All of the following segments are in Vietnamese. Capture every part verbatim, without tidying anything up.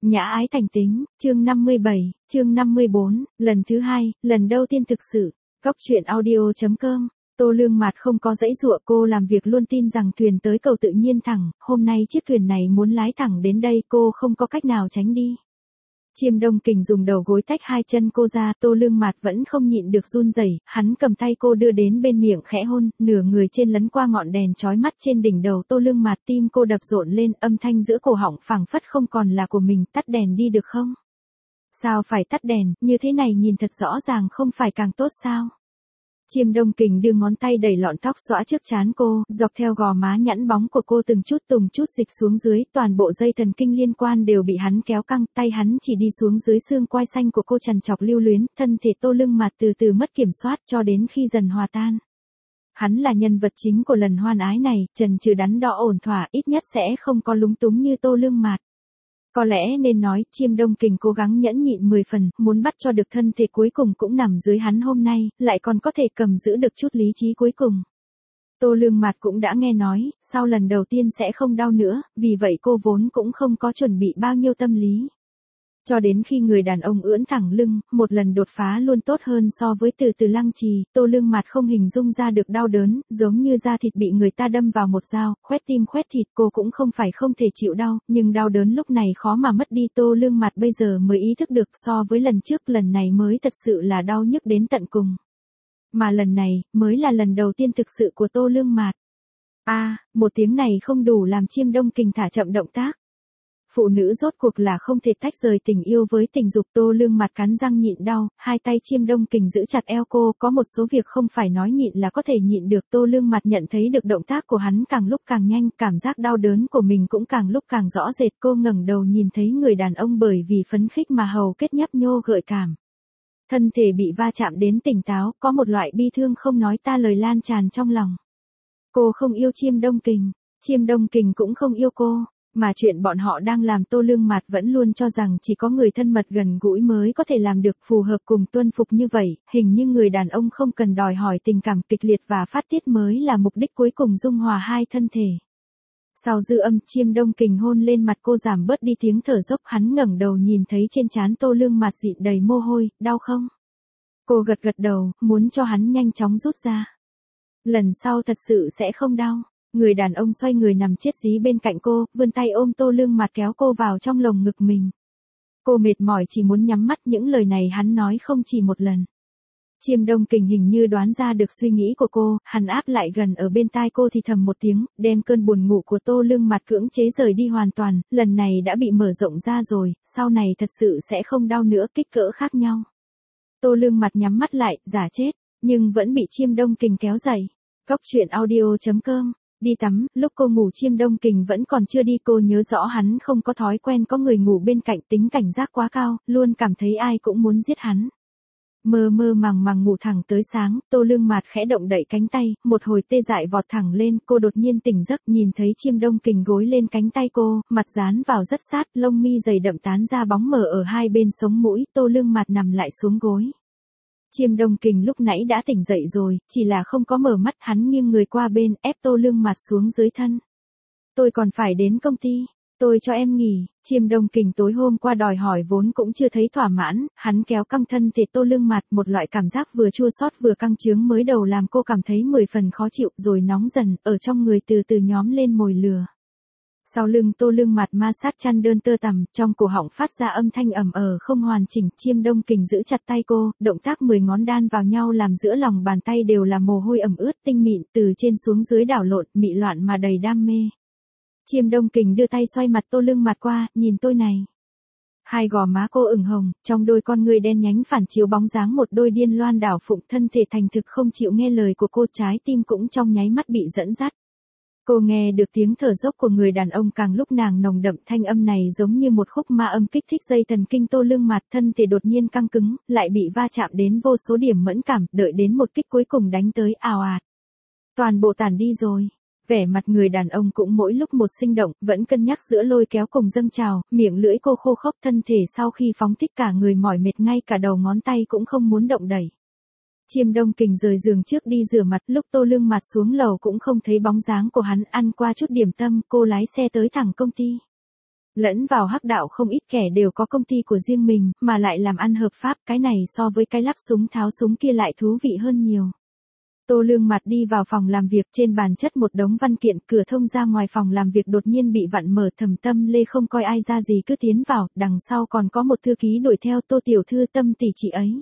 Nhã ái thành tính, chương năm mươi bảy, chương năm mươi bốn, lần thứ hai, lần đầu tiên thực sự. Góc truyện audio chấm com. Tô Lương Mạt không có dãy dụa, cô làm việc luôn tin rằng thuyền tới cầu tự nhiên thẳng, hôm nay chiếc thuyền này muốn lái thẳng đến đây, cô không có cách nào tránh đi. Chiêm Đông Kình dùng đầu gối tách hai chân cô ra, Tô Lương Mạt vẫn không nhịn được run rẩy, hắn cầm tay cô đưa đến bên miệng khẽ hôn, nửa người trên lấn qua ngọn đèn chói mắt trên đỉnh đầu Tô Lương Mạt, tim cô đập rộn lên, âm thanh giữa cổ họng phảng phất không còn là của mình, tắt đèn đi được không? Sao phải tắt đèn, như thế này nhìn thật rõ ràng không phải càng tốt sao? Chiêm Đông Kình đưa ngón tay đẩy lọn tóc xõa trước trán cô, dọc theo gò má nhẵn bóng của cô từng chút từng chút dịch xuống dưới, toàn bộ dây thần kinh liên quan đều bị hắn kéo căng, tay hắn chỉ đi xuống dưới xương quai xanh của cô trằn trọc lưu luyến, thân thể Tô Lương Mạt từ từ mất kiểm soát cho đến khi dần hòa tan. Hắn là nhân vật chính của lần hoan ái này, trần trừ đắn đo ổn thỏa, ít nhất sẽ không có lúng túng như Tô Lương Mạt. Có lẽ nên nói, Chiêm Đông Kình cố gắng nhẫn nhịn mười phần, muốn bắt cho được thân thể cuối cùng cũng nằm dưới hắn hôm nay, lại còn có thể cầm giữ được chút lý trí cuối cùng. Tô Lương Mạt cũng đã nghe nói, sau lần đầu tiên sẽ không đau nữa, vì vậy cô vốn cũng không có chuẩn bị bao nhiêu tâm lý. Cho đến khi người đàn ông ưỡn thẳng lưng, một lần đột phá luôn tốt hơn so với từ từ lăng trì, Tô Lương Mạt không hình dung ra được đau đớn, giống như da thịt bị người ta đâm vào một dao, khoét tim khoét thịt, cô cũng không phải không thể chịu đau, nhưng đau đớn lúc này khó mà mất đi. Tô Lương Mạt bây giờ mới ý thức được, so với lần trước, lần này mới thật sự là đau nhức đến tận cùng. Mà lần này, mới là lần đầu tiên thực sự của Tô Lương Mạt. A, à, một tiếng này không đủ làm Chiêm Đông Kình thả chậm động tác. Phụ nữ rốt cuộc là không thể tách rời tình yêu với tình dục. Tô Lương Mạt cắn răng nhịn đau, hai tay Chiêm Đông Kình giữ chặt eo cô, có một số việc không phải nói nhịn là có thể nhịn được. Tô Lương Mạt nhận thấy được động tác của hắn càng lúc càng nhanh, cảm giác đau đớn của mình cũng càng lúc càng rõ rệt. Cô ngẩng đầu nhìn thấy người đàn ông bởi vì phấn khích mà hầu kết nhấp nhô gợi cảm. Thân thể bị va chạm đến tỉnh táo, có một loại bi thương không nói ta lời lan tràn trong lòng. Cô không yêu Chiêm Đông Kình, Chiêm Đông Kình cũng không yêu cô. Mà chuyện bọn họ đang làm Tô Lương Mạt vẫn luôn cho rằng chỉ có người thân mật gần gũi mới có thể làm được, phù hợp cùng tuân phục như vậy, hình như người đàn ông không cần đòi hỏi tình cảm kịch liệt và phát tiết mới là mục đích cuối cùng dung hòa hai thân thể. Sau dư âm, Chiêm Đông Kình hôn lên mặt cô giảm bớt đi tiếng thở dốc, hắn ngẩng đầu nhìn thấy trên trán Tô Lương Mạt dịn đầy mồ hôi, đau không? Cô gật gật đầu, muốn cho hắn nhanh chóng rút ra. Lần sau thật sự sẽ không đau. Người đàn ông xoay người nằm chết dí bên cạnh cô, vươn tay ôm Tô Lương Mạt kéo cô vào trong lồng ngực mình. Cô mệt mỏi chỉ muốn nhắm mắt, những lời này hắn nói không chỉ một lần. Chiêm Đông Kình hình như đoán ra được suy nghĩ của cô, hắn áp lại gần ở bên tai cô thì thầm một tiếng, đem cơn buồn ngủ của Tô Lương Mạt cưỡng chế rời đi hoàn toàn, lần này đã bị mở rộng ra rồi, sau này thật sự sẽ không đau nữa, kích cỡ khác nhau. Tô Lương Mạt nhắm mắt lại, giả chết, nhưng vẫn bị Chiêm Đông Kình kéo dậy. Góc truyện audio chấm com. Đi tắm, lúc cô ngủ Chiêm Đông Kình vẫn còn chưa đi, cô nhớ rõ hắn không có thói quen có người ngủ bên cạnh, tính cảnh giác quá cao, luôn cảm thấy ai cũng muốn giết hắn. Mơ mơ màng màng ngủ thẳng tới sáng, Tô Lương Mạt khẽ động đậy cánh tay, một hồi tê dại vọt thẳng lên, cô đột nhiên tỉnh giấc nhìn thấy Chiêm Đông Kình gối lên cánh tay cô, mặt dán vào rất sát, lông mi dày đậm tán ra bóng mờ ở hai bên sống mũi, Tô Lương Mạt nằm lại xuống gối. Chiêm Đông Kình lúc nãy đã tỉnh dậy rồi, chỉ là không có mở mắt, hắn nghiêng người qua bên, ép Tô Lương Mạt xuống dưới thân. Tôi còn phải đến công ty, tôi cho em nghỉ. Chiêm Đông Kình tối hôm qua đòi hỏi vốn cũng chưa thấy thỏa mãn, hắn kéo căng thân thể Tô Lương Mạt, một loại cảm giác vừa chua xót vừa căng chướng mới đầu làm cô cảm thấy mười phần khó chịu, rồi nóng dần, ở trong người từ từ nhóm lên mồi lửa. Sau lưng Tô Lương Mạt ma sát chăn đơn tơ tằm, trong cổ họng phát ra âm thanh ầm ờ không hoàn chỉnh. Chiêm Đông Kình giữ chặt tay cô, động tác mười ngón đan vào nhau làm giữa lòng bàn tay đều là mồ hôi ẩm ướt tinh mịn, từ trên xuống dưới đảo lộn, mị loạn mà đầy đam mê. Chiêm Đông Kình đưa tay xoay mặt Tô Lương Mạt qua, nhìn tôi này. Hai gò má cô ửng hồng, trong đôi con người đen nhánh phản chiếu bóng dáng một đôi điên loan đảo phụng, thân thể thành thực không chịu nghe lời của cô, trái tim cũng trong nháy mắt bị dẫn dắt. Cô nghe được tiếng thở dốc của người đàn ông càng lúc nàng nồng đậm, thanh âm này giống như một khúc ma âm kích thích dây thần kinh Tô Lương Mạt, thân thể đột nhiên căng cứng, lại bị va chạm đến vô số điểm mẫn cảm, đợi đến một kích cuối cùng đánh tới, ào ạt. Toàn bộ tản đi rồi. Vẻ mặt người đàn ông cũng mỗi lúc một sinh động, vẫn cân nhắc giữa lôi kéo cùng dâng trào, miệng lưỡi cô khô khốc, thân thể sau khi phóng thích cả người mỏi mệt, ngay cả đầu ngón tay cũng không muốn động đẩy. Chiêm Đông Kình rời giường trước đi rửa mặt, lúc Tô Lương Mạt xuống lầu cũng không thấy bóng dáng của hắn, ăn qua chút điểm tâm, cô lái xe tới thẳng công ty. Lẫn vào hắc đạo không ít kẻ đều có công ty của riêng mình, mà lại làm ăn hợp pháp, cái này so với cái lắp súng tháo súng kia lại thú vị hơn nhiều. Tô Lương Mặt đi vào phòng làm việc, trên bàn chất một đống văn kiện, cửa thông ra ngoài phòng làm việc đột nhiên bị vặn mở. Thẩm Tâm Lê không coi ai ra gì cứ tiến vào, đằng sau còn có một thư ký đuổi theo. Tô tiểu thư, Tâm tỷ chị ấy.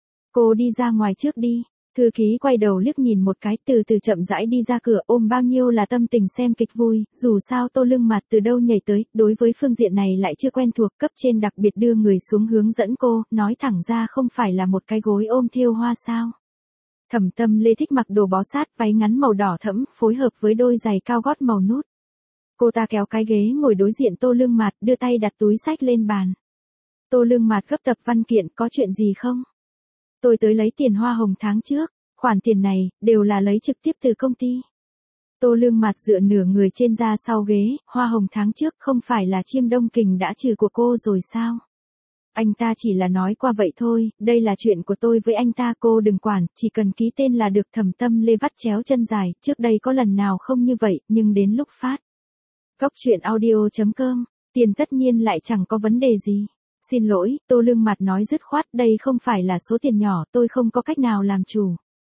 Cô đi ra ngoài trước đi. Thư ký quay đầu liếc nhìn một cái, từ từ chậm rãi đi ra cửa, ôm bao nhiêu là tâm tình xem kịch vui. Dù sao Tô Lương Mặt từ đâu nhảy tới, đối với phương diện này lại chưa quen thuộc, cấp trên đặc biệt đưa người xuống hướng dẫn cô, nói thẳng ra không phải là một cái gối ôm thêu hoa sao. Thẩm Tâm Lê thích mặc đồ bó sát, váy ngắn màu đỏ thẫm, phối hợp với đôi giày cao gót màu nút. Cô ta kéo cái ghế ngồi đối diện Tô Lương Mặt, đưa tay đặt túi xách lên bàn. Tô Lương Mặt gấp tập văn kiện, có chuyện gì không? Tôi tới lấy tiền hoa hồng tháng trước, khoản tiền này, đều là lấy trực tiếp từ công ty. Tô Lương Mặt dựa nửa người trên ra sau ghế, hoa hồng tháng trước không phải là Chiêm Đông Kình đã trừ của cô rồi sao? Anh ta chỉ là nói qua vậy thôi, đây là chuyện của tôi với anh ta, cô đừng quản, chỉ cần ký tên là được. Thẩm Tâm Lê vắt chéo chân dài, trước đây có lần nào không như vậy, nhưng đến lúc phát. Cóc truyện audio chấm com, tiền tất nhiên lại chẳng có vấn đề gì. Xin lỗi, Tô Lương Mặt nói dứt khoát, đây không phải là số tiền nhỏ, tôi không có cách nào làm chủ.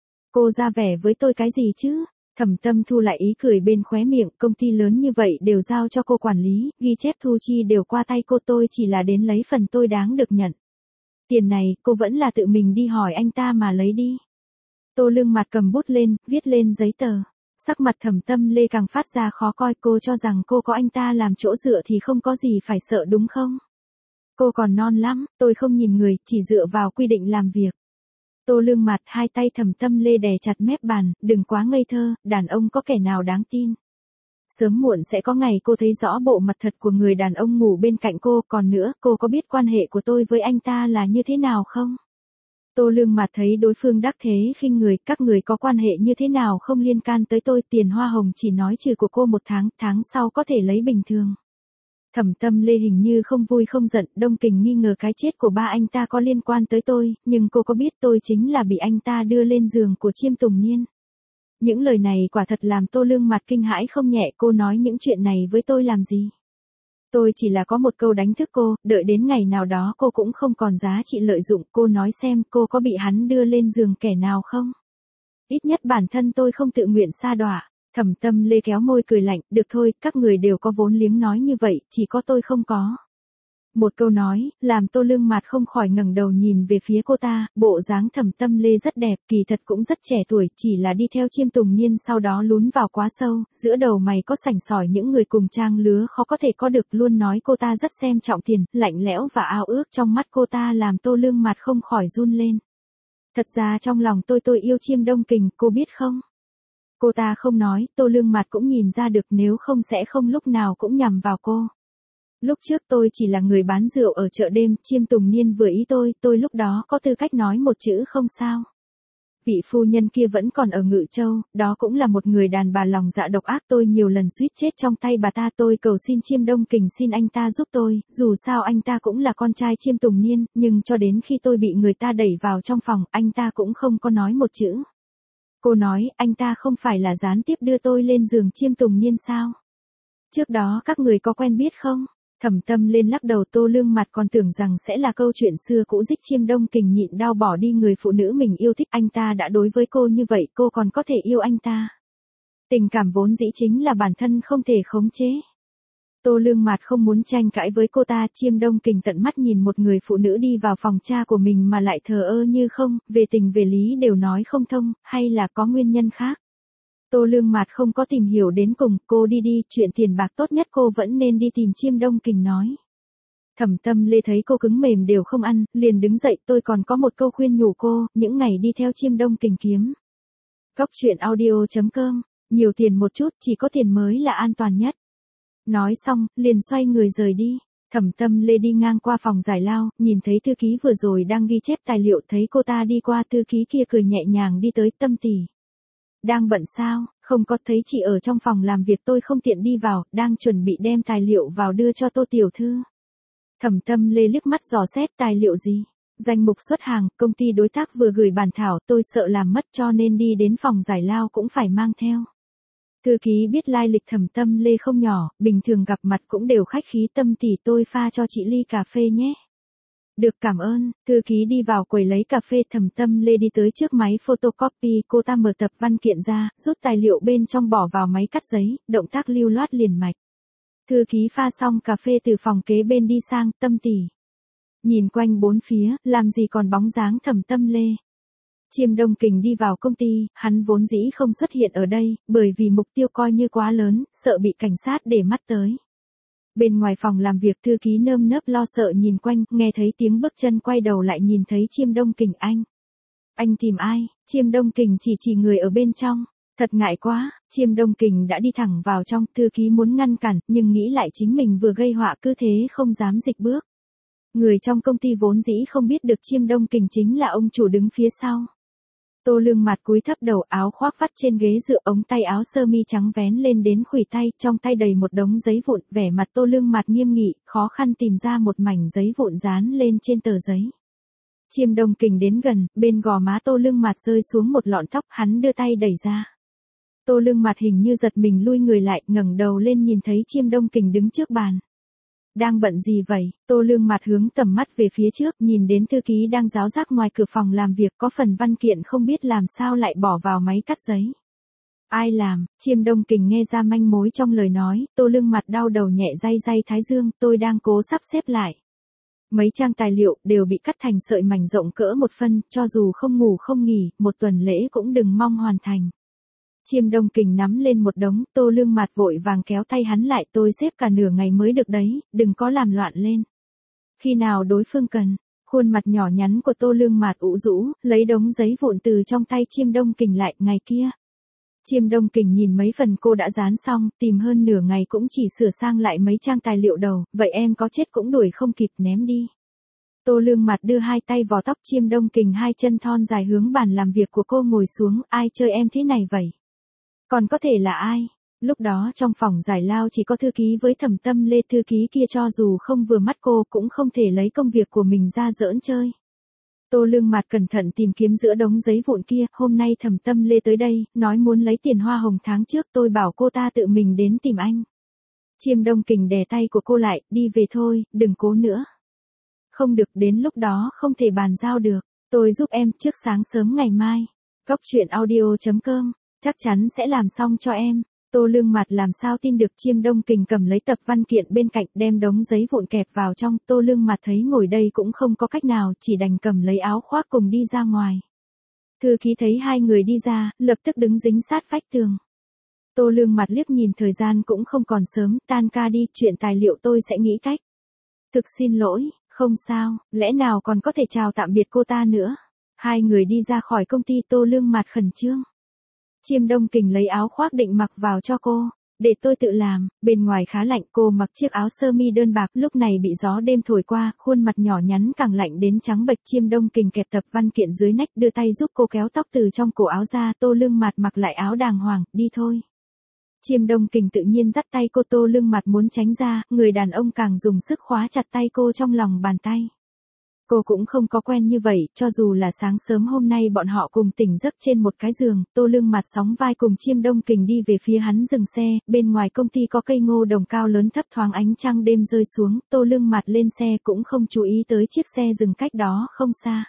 Cô ra vẻ với tôi cái gì chứ? Thẩm Tâm thu lại ý cười bên khóe miệng, công ty lớn như vậy đều giao cho cô quản lý, ghi chép thu chi đều qua tay cô, tôi chỉ là đến lấy phần tôi đáng được nhận. Tiền này, cô vẫn là tự mình đi hỏi anh ta mà lấy đi. Tô Lương Mặt cầm bút lên, viết lên giấy tờ. Sắc mặt Thẩm Tâm Lê càng phát ra khó coi, cô cho rằng cô có anh ta làm chỗ dựa thì không có gì phải sợ đúng không? Cô còn non lắm, tôi không nhìn người, chỉ dựa vào quy định làm việc. Tô Lương Mặt, hai tay Thẩm Tâm Lê đè chặt mép bàn, đừng quá ngây thơ, đàn ông có kẻ nào đáng tin. Sớm muộn sẽ có ngày cô thấy rõ bộ mặt thật của người đàn ông ngủ bên cạnh cô, còn nữa, cô có biết quan hệ của tôi với anh ta là như thế nào không? Tô Lương Mặt thấy đối phương đắc thế khinh người, các người có quan hệ như thế nào không liên can tới tôi, tiền hoa hồng chỉ nói trừ của cô một tháng, tháng sau có thể lấy bình thường. Thẩm Tâm Lê hình như không vui không giận, Đông Kình nghi ngờ cái chết của ba anh ta có liên quan tới tôi, nhưng cô có biết tôi chính là bị anh ta đưa lên giường của Chiêm Tùng Niên. Những lời này quả thật làm Tô Lương Mặt kinh hãi không nhẹ, cô nói những chuyện này với tôi làm gì? Tôi chỉ là có một câu đánh thức cô, đợi đến ngày nào đó cô cũng không còn giá trị lợi dụng, cô nói xem cô có bị hắn đưa lên giường kẻ nào không? Ít nhất bản thân tôi không tự nguyện sa đọa. Thẩm Tâm Lê kéo môi cười lạnh, được thôi, các người đều có vốn liếng nói như vậy, chỉ có tôi không có. Một câu nói, làm Tô Lương Mặt không khỏi ngẩng đầu nhìn về phía cô ta, bộ dáng Thẩm Tâm Lê rất đẹp, kỳ thật cũng rất trẻ tuổi, chỉ là đi theo Chiêm Tùng Niên sau đó lún vào quá sâu, giữa đầu mày có sành sỏi những người cùng trang lứa khó có thể có được, luôn nói cô ta rất xem trọng tiền, lạnh lẽo và ao ước trong mắt cô ta làm Tô Lương Mặt không khỏi run lên. Thật ra trong lòng tôi tôi yêu Chiêm Đông Kình, cô biết không? Cô ta không nói, Tô Lương Mặt cũng nhìn ra được, nếu không sẽ không lúc nào cũng nhằm vào cô. Lúc trước tôi chỉ là người bán rượu ở chợ đêm, Chiêm Tùng Niên vừa ý tôi, tôi lúc đó có tư cách nói một chữ không sao. Vị phu nhân kia vẫn còn ở Ngự Châu, đó cũng là một người đàn bà lòng dạ độc ác, tôi nhiều lần suýt chết trong tay bà ta, tôi cầu xin Chiêm Đông Kình xin anh ta giúp tôi, dù sao anh ta cũng là con trai Chiêm Tùng Niên, nhưng cho đến khi tôi bị người ta đẩy vào trong phòng, anh ta cũng không có nói một chữ. Cô nói, anh ta không phải là gián tiếp đưa tôi lên giường Chiêm Tùng Niên sao? Trước đó các người có quen biết không? Thẩm Tâm lên lắc đầu, Tô Lương Mặt còn tưởng rằng sẽ là câu chuyện xưa cũ dích Chiêm Đông Kình nhịn đau bỏ đi người phụ nữ mình yêu thích, anh ta đã đối với cô như vậy, cô còn có thể yêu anh ta. Tình cảm vốn dĩ chính là bản thân không thể khống chế. Tô Lương Mặt không muốn tranh cãi với cô ta, Chiêm Đông Kình tận mắt nhìn một người phụ nữ đi vào phòng cha của mình mà lại thờ ơ như không, về tình về lý đều nói không thông, hay là có nguyên nhân khác. Tô Lương Mặt không có tìm hiểu đến cùng, cô đi đi, chuyện tiền bạc tốt nhất cô vẫn nên đi tìm Chiêm Đông Kình nói. Thẩm Tâm Lê thấy cô cứng mềm đều không ăn, liền đứng dậy, tôi còn có một câu khuyên nhủ cô, những ngày đi theo Chiêm Đông Kình kiếm. Cóc truyện audio chấm com, nhiều tiền một chút, chỉ có tiền mới là an toàn nhất. Nói xong, liền xoay người rời đi. Thẩm Tâm Lê đi ngang qua phòng giải lao, nhìn thấy thư ký vừa rồi đang ghi chép tài liệu, thấy cô ta đi qua, thư ký kia cười nhẹ nhàng đi tới, Tâm tỷ. Đang bận sao? Không có, thấy chị ở trong phòng làm việc tôi không tiện đi vào, đang chuẩn bị đem tài liệu vào đưa cho Tô tiểu thư. Thẩm Tâm Lê liếc mắt dò xét, tài liệu gì? Danh mục xuất hàng, công ty đối tác vừa gửi bản thảo, tôi sợ làm mất cho nên đi đến phòng giải lao cũng phải mang theo. Thư ký biết lai lịch Thẩm Tâm Lê không nhỏ, bình thường gặp mặt cũng đều khách khí. Tâm tỷ, tôi pha cho chị ly cà phê nhé. Được, cảm ơn. Thư ký đi vào quầy lấy cà phê. Thẩm Tâm Lê đi tới trước máy photocopy, cô ta mở tập văn kiện ra, rút tài liệu bên trong bỏ vào máy cắt giấy, động tác lưu loát liền mạch. Thư ký pha xong cà phê từ phòng kế bên đi sang. Tâm tỷ. Nhìn quanh bốn phía, làm gì còn bóng dáng Thẩm Tâm Lê. Chiêm Đông Kình đi vào công ty, hắn vốn dĩ không xuất hiện ở đây, bởi vì mục tiêu coi như quá lớn, sợ bị cảnh sát để mắt tới. Bên ngoài phòng làm việc, thư ký nơm nớp lo sợ nhìn quanh, nghe thấy tiếng bước chân quay đầu lại nhìn thấy Chiêm Đông Kình. Anh. Anh tìm ai? Chiêm Đông Kình chỉ chỉ người ở bên trong. Thật ngại quá, Chiêm Đông Kình đã đi thẳng vào trong, thư ký muốn ngăn cản, nhưng nghĩ lại chính mình vừa gây họa cứ thế không dám dịch bước. Người trong công ty vốn dĩ không biết được Chiêm Đông Kình chính là ông chủ đứng phía sau. Tô Lương Mạt cúi thấp đầu, áo khoác vắt trên ghế dựa, ống tay áo sơ mi trắng vén lên đến khuỷu tay, trong tay đầy một đống giấy vụn, vẻ mặt Tô Lương Mạt nghiêm nghị, khó khăn tìm ra một mảnh giấy vụn dán lên trên tờ giấy. Chiêm Đông Kình đến gần, bên gò má Tô Lương Mạt rơi xuống một lọn tóc, hắn đưa tay đẩy ra. Tô Lương Mạt hình như giật mình lui người lại, ngẩng đầu lên nhìn thấy Chiêm Đông Kình đứng trước bàn. Đang bận gì vậy? Tô Lương Mạt hướng tầm mắt về phía trước, nhìn đến thư ký đang ráo rác ngoài cửa phòng làm việc, có phần văn kiện không biết làm sao lại bỏ vào máy cắt giấy. Ai làm? Chiêm Đông Kình nghe ra manh mối trong lời nói, Tô Lương Mạt đau đầu nhẹ day day thái dương, tôi đang cố sắp xếp lại. Mấy trang tài liệu đều bị cắt thành sợi mảnh rộng cỡ một phân, cho dù không ngủ không nghỉ, một tuần lễ cũng đừng mong hoàn thành. Chiêm Đông Kình nắm lên một đống, Tô Lương Mạt vội vàng kéo tay hắn lại, tôi xếp cả nửa ngày mới được đấy, đừng có làm loạn lên. Khi nào đối phương cần, khuôn mặt nhỏ nhắn của Tô Lương Mạt ủ rũ, lấy đống giấy vụn từ trong tay Chiêm Đông Kình lại, ngày kia. Chiêm Đông Kình nhìn mấy phần cô đã dán xong, tìm hơn nửa ngày cũng chỉ sửa sang lại mấy trang tài liệu đầu, vậy em có chết cũng đuổi không kịp, ném đi. Tô Lương Mạt đưa hai tay vò tóc Chiêm Đông Kình, hai chân thon dài hướng bàn làm việc của cô ngồi xuống, ai chơi em thế này vậy? Còn có thể là ai? Lúc đó trong phòng giải lao chỉ có thư ký với Thẩm Tâm Lê, thư ký kia cho dù không vừa mắt cô cũng không thể lấy công việc của mình ra giỡn chơi. Tô Lương Mạt cẩn thận tìm kiếm giữa đống giấy vụn kia, hôm nay Thẩm Tâm Lê tới đây, nói muốn lấy tiền hoa hồng tháng trước, tôi bảo cô ta tự mình đến tìm anh. Chiêm Đông Kình đè tay của cô lại, đi về thôi, đừng cố nữa. Không được, đến lúc đó không thể bàn giao được, tôi giúp em trước sáng sớm ngày mai. Góc truyện audio chấm com chắc chắn sẽ làm xong cho em. Tô Lương Mạt làm sao tin được. Chiêm Đông Kình cầm lấy tập văn kiện bên cạnh, đem đống giấy vụn kẹp vào trong. Tô Lương Mạt thấy ngồi đây cũng không có cách nào, chỉ đành cầm lấy áo khoác cùng đi ra ngoài. Thư ký thấy hai người đi ra, lập tức đứng dính sát vách tường. Tô Lương Mạt liếc nhìn thời gian cũng không còn sớm, tan ca đi, chuyện tài liệu tôi sẽ nghĩ cách. Thực xin lỗi, không sao, lẽ nào còn có thể chào tạm biệt cô ta nữa. Hai người đi ra khỏi công ty, Tô Lương Mạt khẩn trương. Chiêm Đông Kình lấy áo khoác định mặc vào cho cô, để tôi tự làm, bên ngoài khá lạnh, cô mặc chiếc áo sơ mi đơn bạc, lúc này bị gió đêm thổi qua, khuôn mặt nhỏ nhắn càng lạnh đến trắng bệch. Chiêm Đông Kình kẹp tập văn kiện dưới nách, đưa tay giúp cô kéo tóc từ trong cổ áo ra. Tô Lương Mạt mặc lại áo đàng hoàng, đi thôi. Chiêm Đông Kình tự nhiên dắt tay cô, Tô Lương Mạt muốn tránh ra, người đàn ông càng dùng sức khóa chặt tay cô trong lòng bàn tay. Cô cũng không có quen như vậy, cho dù là sáng sớm hôm nay bọn họ cùng tỉnh giấc trên một cái giường, Tô Lương Mạt sóng vai cùng Chiêm Đông Kình đi về phía hắn dừng xe, bên ngoài công ty có cây ngô đồng cao lớn thấp thoáng ánh trăng đêm rơi xuống, Tô Lương Mạt lên xe cũng không chú ý tới chiếc xe dừng cách đó không xa.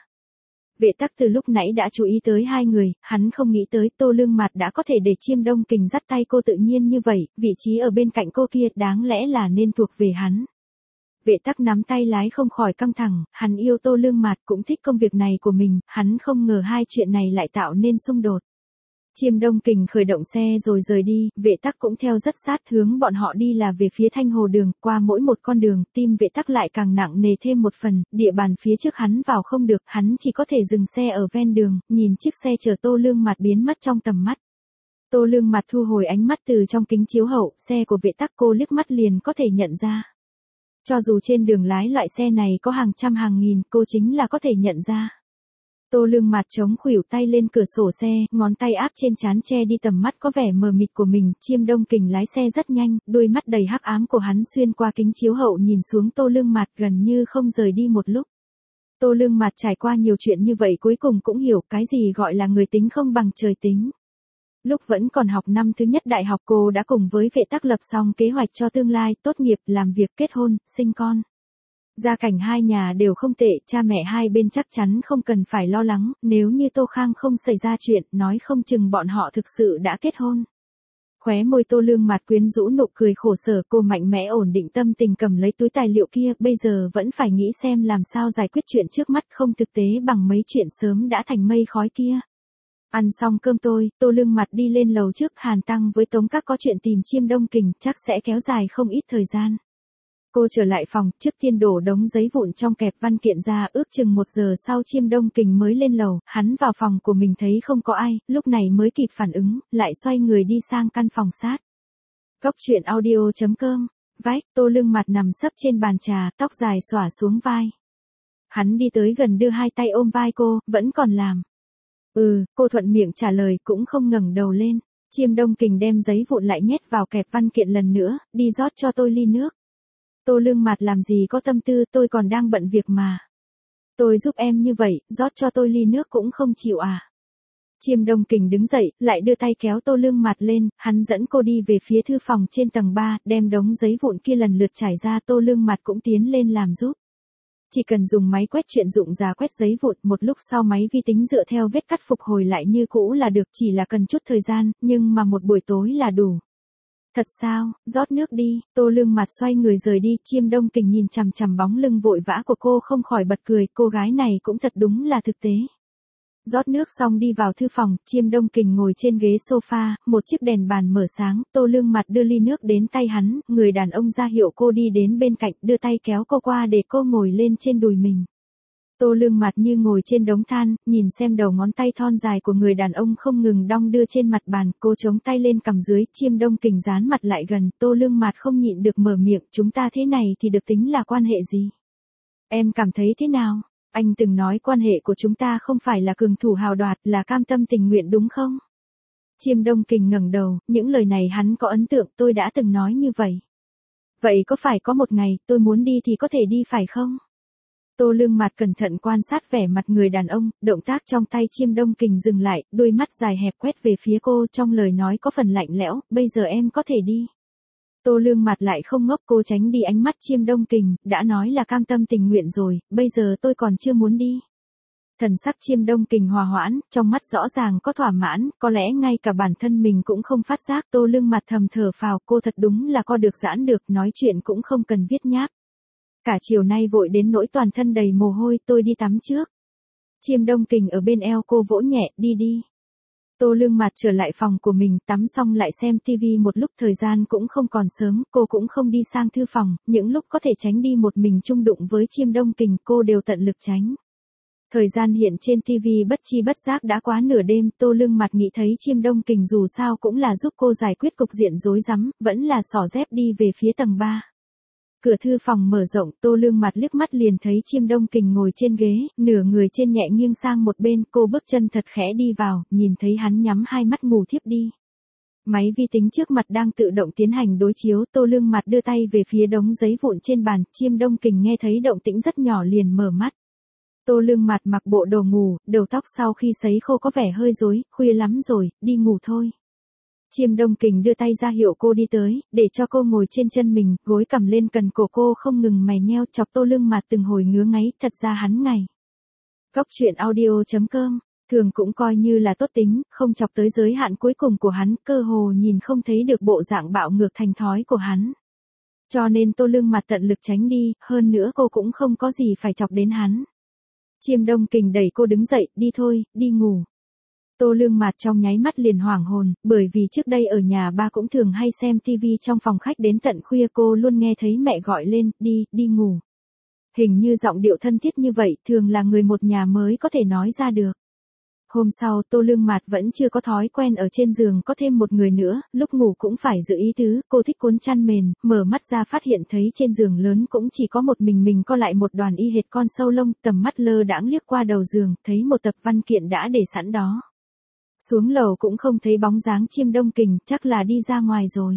Vệ Tắc từ lúc nãy đã chú ý tới hai người, hắn không nghĩ tới Tô Lương Mạt đã có thể để Chiêm Đông Kình dắt tay cô tự nhiên như vậy, vị trí ở bên cạnh cô kia đáng lẽ là nên thuộc về hắn. Vệ Tắc nắm tay lái không khỏi căng thẳng, hắn yêu Tô Lương Mạt cũng thích công việc này của mình, hắn không ngờ hai chuyện này lại tạo nên xung đột. Chiêm Đông Kình khởi động xe rồi rời đi, Vệ Tắc cũng theo rất sát, hướng bọn họ đi là về phía Thanh Hồ đường, qua mỗi một con đường, tim Vệ Tắc lại càng nặng nề thêm một phần, địa bàn phía trước hắn vào không được, hắn chỉ có thể dừng xe ở ven đường, nhìn chiếc xe chở Tô Lương Mạt biến mất trong tầm mắt. Tô Lương Mạt thu hồi ánh mắt từ trong kính chiếu hậu, xe của Vệ Tắc cô liếc mắt liền có thể nhận ra. Cho dù trên đường lái loại xe này có hàng trăm hàng nghìn, cô chính là có thể nhận ra. Tô Lương Mạt chống khuỷu tay lên cửa sổ xe, ngón tay áp trên trán che đi tầm mắt có vẻ mờ mịt của mình. Chiêm Đông Kình lái xe rất nhanh, đôi mắt đầy hắc ám của hắn xuyên qua kính chiếu hậu nhìn xuống Tô Lương Mạt gần như không rời đi một lúc. Tô Lương Mạt trải qua nhiều chuyện như vậy cuối cùng cũng hiểu cái gì gọi là người tính không bằng trời tính. Lúc vẫn còn học năm thứ nhất đại học cô đã cùng với Vệ Tắc lập xong kế hoạch cho tương lai, tốt nghiệp, làm việc, kết hôn, sinh con. Gia cảnh hai nhà đều không tệ, cha mẹ hai bên chắc chắn không cần phải lo lắng, nếu như Tô Khang không xảy ra chuyện, nói không chừng bọn họ thực sự đã kết hôn. Khóe môi Tô Lương Mạt quyến rũ nụ cười khổ sở, cô mạnh mẽ ổn định tâm tình cầm lấy túi tài liệu kia, bây giờ vẫn phải nghĩ xem làm sao giải quyết chuyện trước mắt, không thực tế bằng mấy chuyện sớm đã thành mây khói kia. Ăn xong cơm tôi, Tô Lương Mạt đi lên lầu trước, Hàn Tăng với Tống Các có chuyện tìm Chiêm Đông Kình, chắc sẽ kéo dài không ít thời gian. Cô trở lại phòng, trước tiên đổ đống giấy vụn trong kẹp văn kiện ra, ước chừng một giờ sau Chiêm Đông Kình mới lên lầu, hắn vào phòng của mình thấy không có ai, lúc này mới kịp phản ứng, lại xoay người đi sang căn phòng sát. Cốc truyện audio chấm com, vách, Tô Lương Mạt nằm sấp trên bàn trà, tóc dài xõa xuống vai. Hắn đi tới gần đưa hai tay ôm vai cô, vẫn còn làm. Ừ, cô thuận miệng trả lời cũng không ngẩng đầu lên. Chiêm Đông Kình đem giấy vụn lại nhét vào kẹp văn kiện lần nữa, đi rót cho tôi ly nước. Tô Lương Mạt làm gì có tâm tư, tôi còn đang bận việc mà. Tôi giúp em như vậy, rót cho tôi ly nước cũng không chịu à. Chiêm Đông Kình đứng dậy, lại đưa tay kéo Tô Lương Mạt lên, hắn dẫn cô đi về phía thư phòng trên tầng ba, đem đống giấy vụn kia lần lượt trải ra, Tô Lương Mạt cũng tiến lên làm giúp. Chỉ cần dùng máy quét chuyện dụng già quét giấy vụn, một lúc sau máy vi tính dựa theo vết cắt phục hồi lại như cũ là được, chỉ là cần chút thời gian, nhưng mà một buổi tối là đủ. Thật sao, rót nước đi, Tô Lương Mạt xoay người rời đi, Chiêm Đông Kình nhìn chằm chằm bóng lưng vội vã của cô không khỏi bật cười, cô gái này cũng thật đúng là thực tế. Rót nước xong đi vào thư phòng, Chiêm Đông Kình ngồi trên ghế sofa, một chiếc đèn bàn mở sáng, Tô Lương Mạt đưa ly nước đến tay hắn, người đàn ông ra hiệu cô đi đến bên cạnh, đưa tay kéo cô qua để cô ngồi lên trên đùi mình. Tô Lương Mạt như ngồi trên đống than, nhìn xem đầu ngón tay thon dài của người đàn ông không ngừng đong đưa trên mặt bàn, cô chống tay lên cằm dưới, Chiêm Đông Kình dán mặt lại gần, Tô Lương Mạt không nhịn được mở miệng, chúng ta thế này thì được tính là quan hệ gì? Em cảm thấy thế nào? Anh từng nói quan hệ của chúng ta không phải là cường thủ hào đoạt, là cam tâm tình nguyện đúng không? Chiêm Đông Kình ngẩng đầu, những lời này hắn có ấn tượng, tôi đã từng nói như vậy. Vậy có phải có một ngày, tôi muốn đi thì có thể đi phải không? Tô Lương Mạt cẩn thận quan sát vẻ mặt người đàn ông, động tác trong tay Chiêm Đông Kình dừng lại, đôi mắt dài hẹp quét về phía cô, trong lời nói có phần lạnh lẽo, bây giờ em có thể đi. Tô Lương Mạt lại không ngốc, cô tránh đi ánh mắt Chiêm Đông Kình, đã nói là cam tâm tình nguyện rồi, bây giờ tôi còn chưa muốn đi. Thần sắc Chiêm Đông Kình hòa hoãn, trong mắt rõ ràng có thỏa mãn, có lẽ ngay cả bản thân mình cũng không phát giác. Tô Lương Mạt thầm thở phào, cô thật đúng là co được giãn được, nói chuyện cũng không cần viết nháp. Cả chiều nay vội đến nỗi toàn thân đầy mồ hôi, tôi đi tắm trước. Chiêm Đông Kình ở bên eo cô vỗ nhẹ, đi đi. Tô Lương Mạt trở lại phòng của mình, tắm xong lại xem tivi một lúc, thời gian cũng không còn sớm, cô cũng không đi sang thư phòng, những lúc có thể tránh đi một mình chung đụng với Chiêm Đông Kình, cô đều tận lực tránh. Thời gian hiện trên tivi bất chi bất giác đã quá nửa đêm, Tô Lương Mạt nghĩ thấy Chiêm Đông Kình dù sao cũng là giúp cô giải quyết cục diện rối rắm, vẫn là xỏ dép đi về phía tầng ba. Cửa thư phòng mở rộng, Tô Lương Mạt liếc mắt liền thấy Chiêm Đông Kình ngồi trên ghế, nửa người trên nhẹ nghiêng sang một bên, cô bước chân thật khẽ đi vào, nhìn thấy hắn nhắm hai mắt ngủ thiếp đi. Máy vi tính trước mặt đang tự động tiến hành đối chiếu, Tô Lương Mạt đưa tay về phía đống giấy vụn trên bàn, Chiêm Đông Kình nghe thấy động tĩnh rất nhỏ liền mở mắt. Tô Lương Mạt mặc bộ đồ ngủ, đầu tóc sau khi sấy khô có vẻ hơi rối, khuya lắm rồi, đi ngủ thôi. Chiêm Đông Kình đưa tay ra hiệu cô đi tới, để cho cô ngồi trên chân mình, gối cầm lên cần cổ cô không ngừng mày nheo, chọc Tô Lương Mạt từng hồi ngứa ngáy, thật ra hắn ngày. Cốc truyện audio chấm com, thường cũng coi như là tốt tính, không chọc tới giới hạn cuối cùng của hắn, cơ hồ nhìn không thấy được bộ dạng bạo ngược thành thói của hắn. Cho nên Tô Lương Mạt tận lực tránh đi, hơn nữa cô cũng không có gì phải chọc đến hắn. Chiêm Đông Kình đẩy cô đứng dậy, đi thôi, đi ngủ. Tô Lương Mạt trong nháy mắt liền hoảng hồn, bởi vì trước đây ở nhà ba cũng thường hay xem tivi trong phòng khách đến tận khuya, cô luôn nghe thấy mẹ gọi lên, đi, đi ngủ. Hình như giọng điệu thân thiết như vậy, thường là người một nhà mới có thể nói ra được. Hôm sau, Tô Lương Mạt vẫn chưa có thói quen ở trên giường có thêm một người nữa, lúc ngủ cũng phải giữ ý tứ, cô thích cuốn chăn mền, mở mắt ra phát hiện thấy trên giường lớn cũng chỉ có một mình mình co lại một đoàn y hệt con sâu lông, tầm mắt lơ đãng liếc qua đầu giường, thấy một tập văn kiện đã để sẵn đó. Xuống lầu cũng không thấy bóng dáng Chiêm Đông Kình, chắc là đi ra ngoài rồi.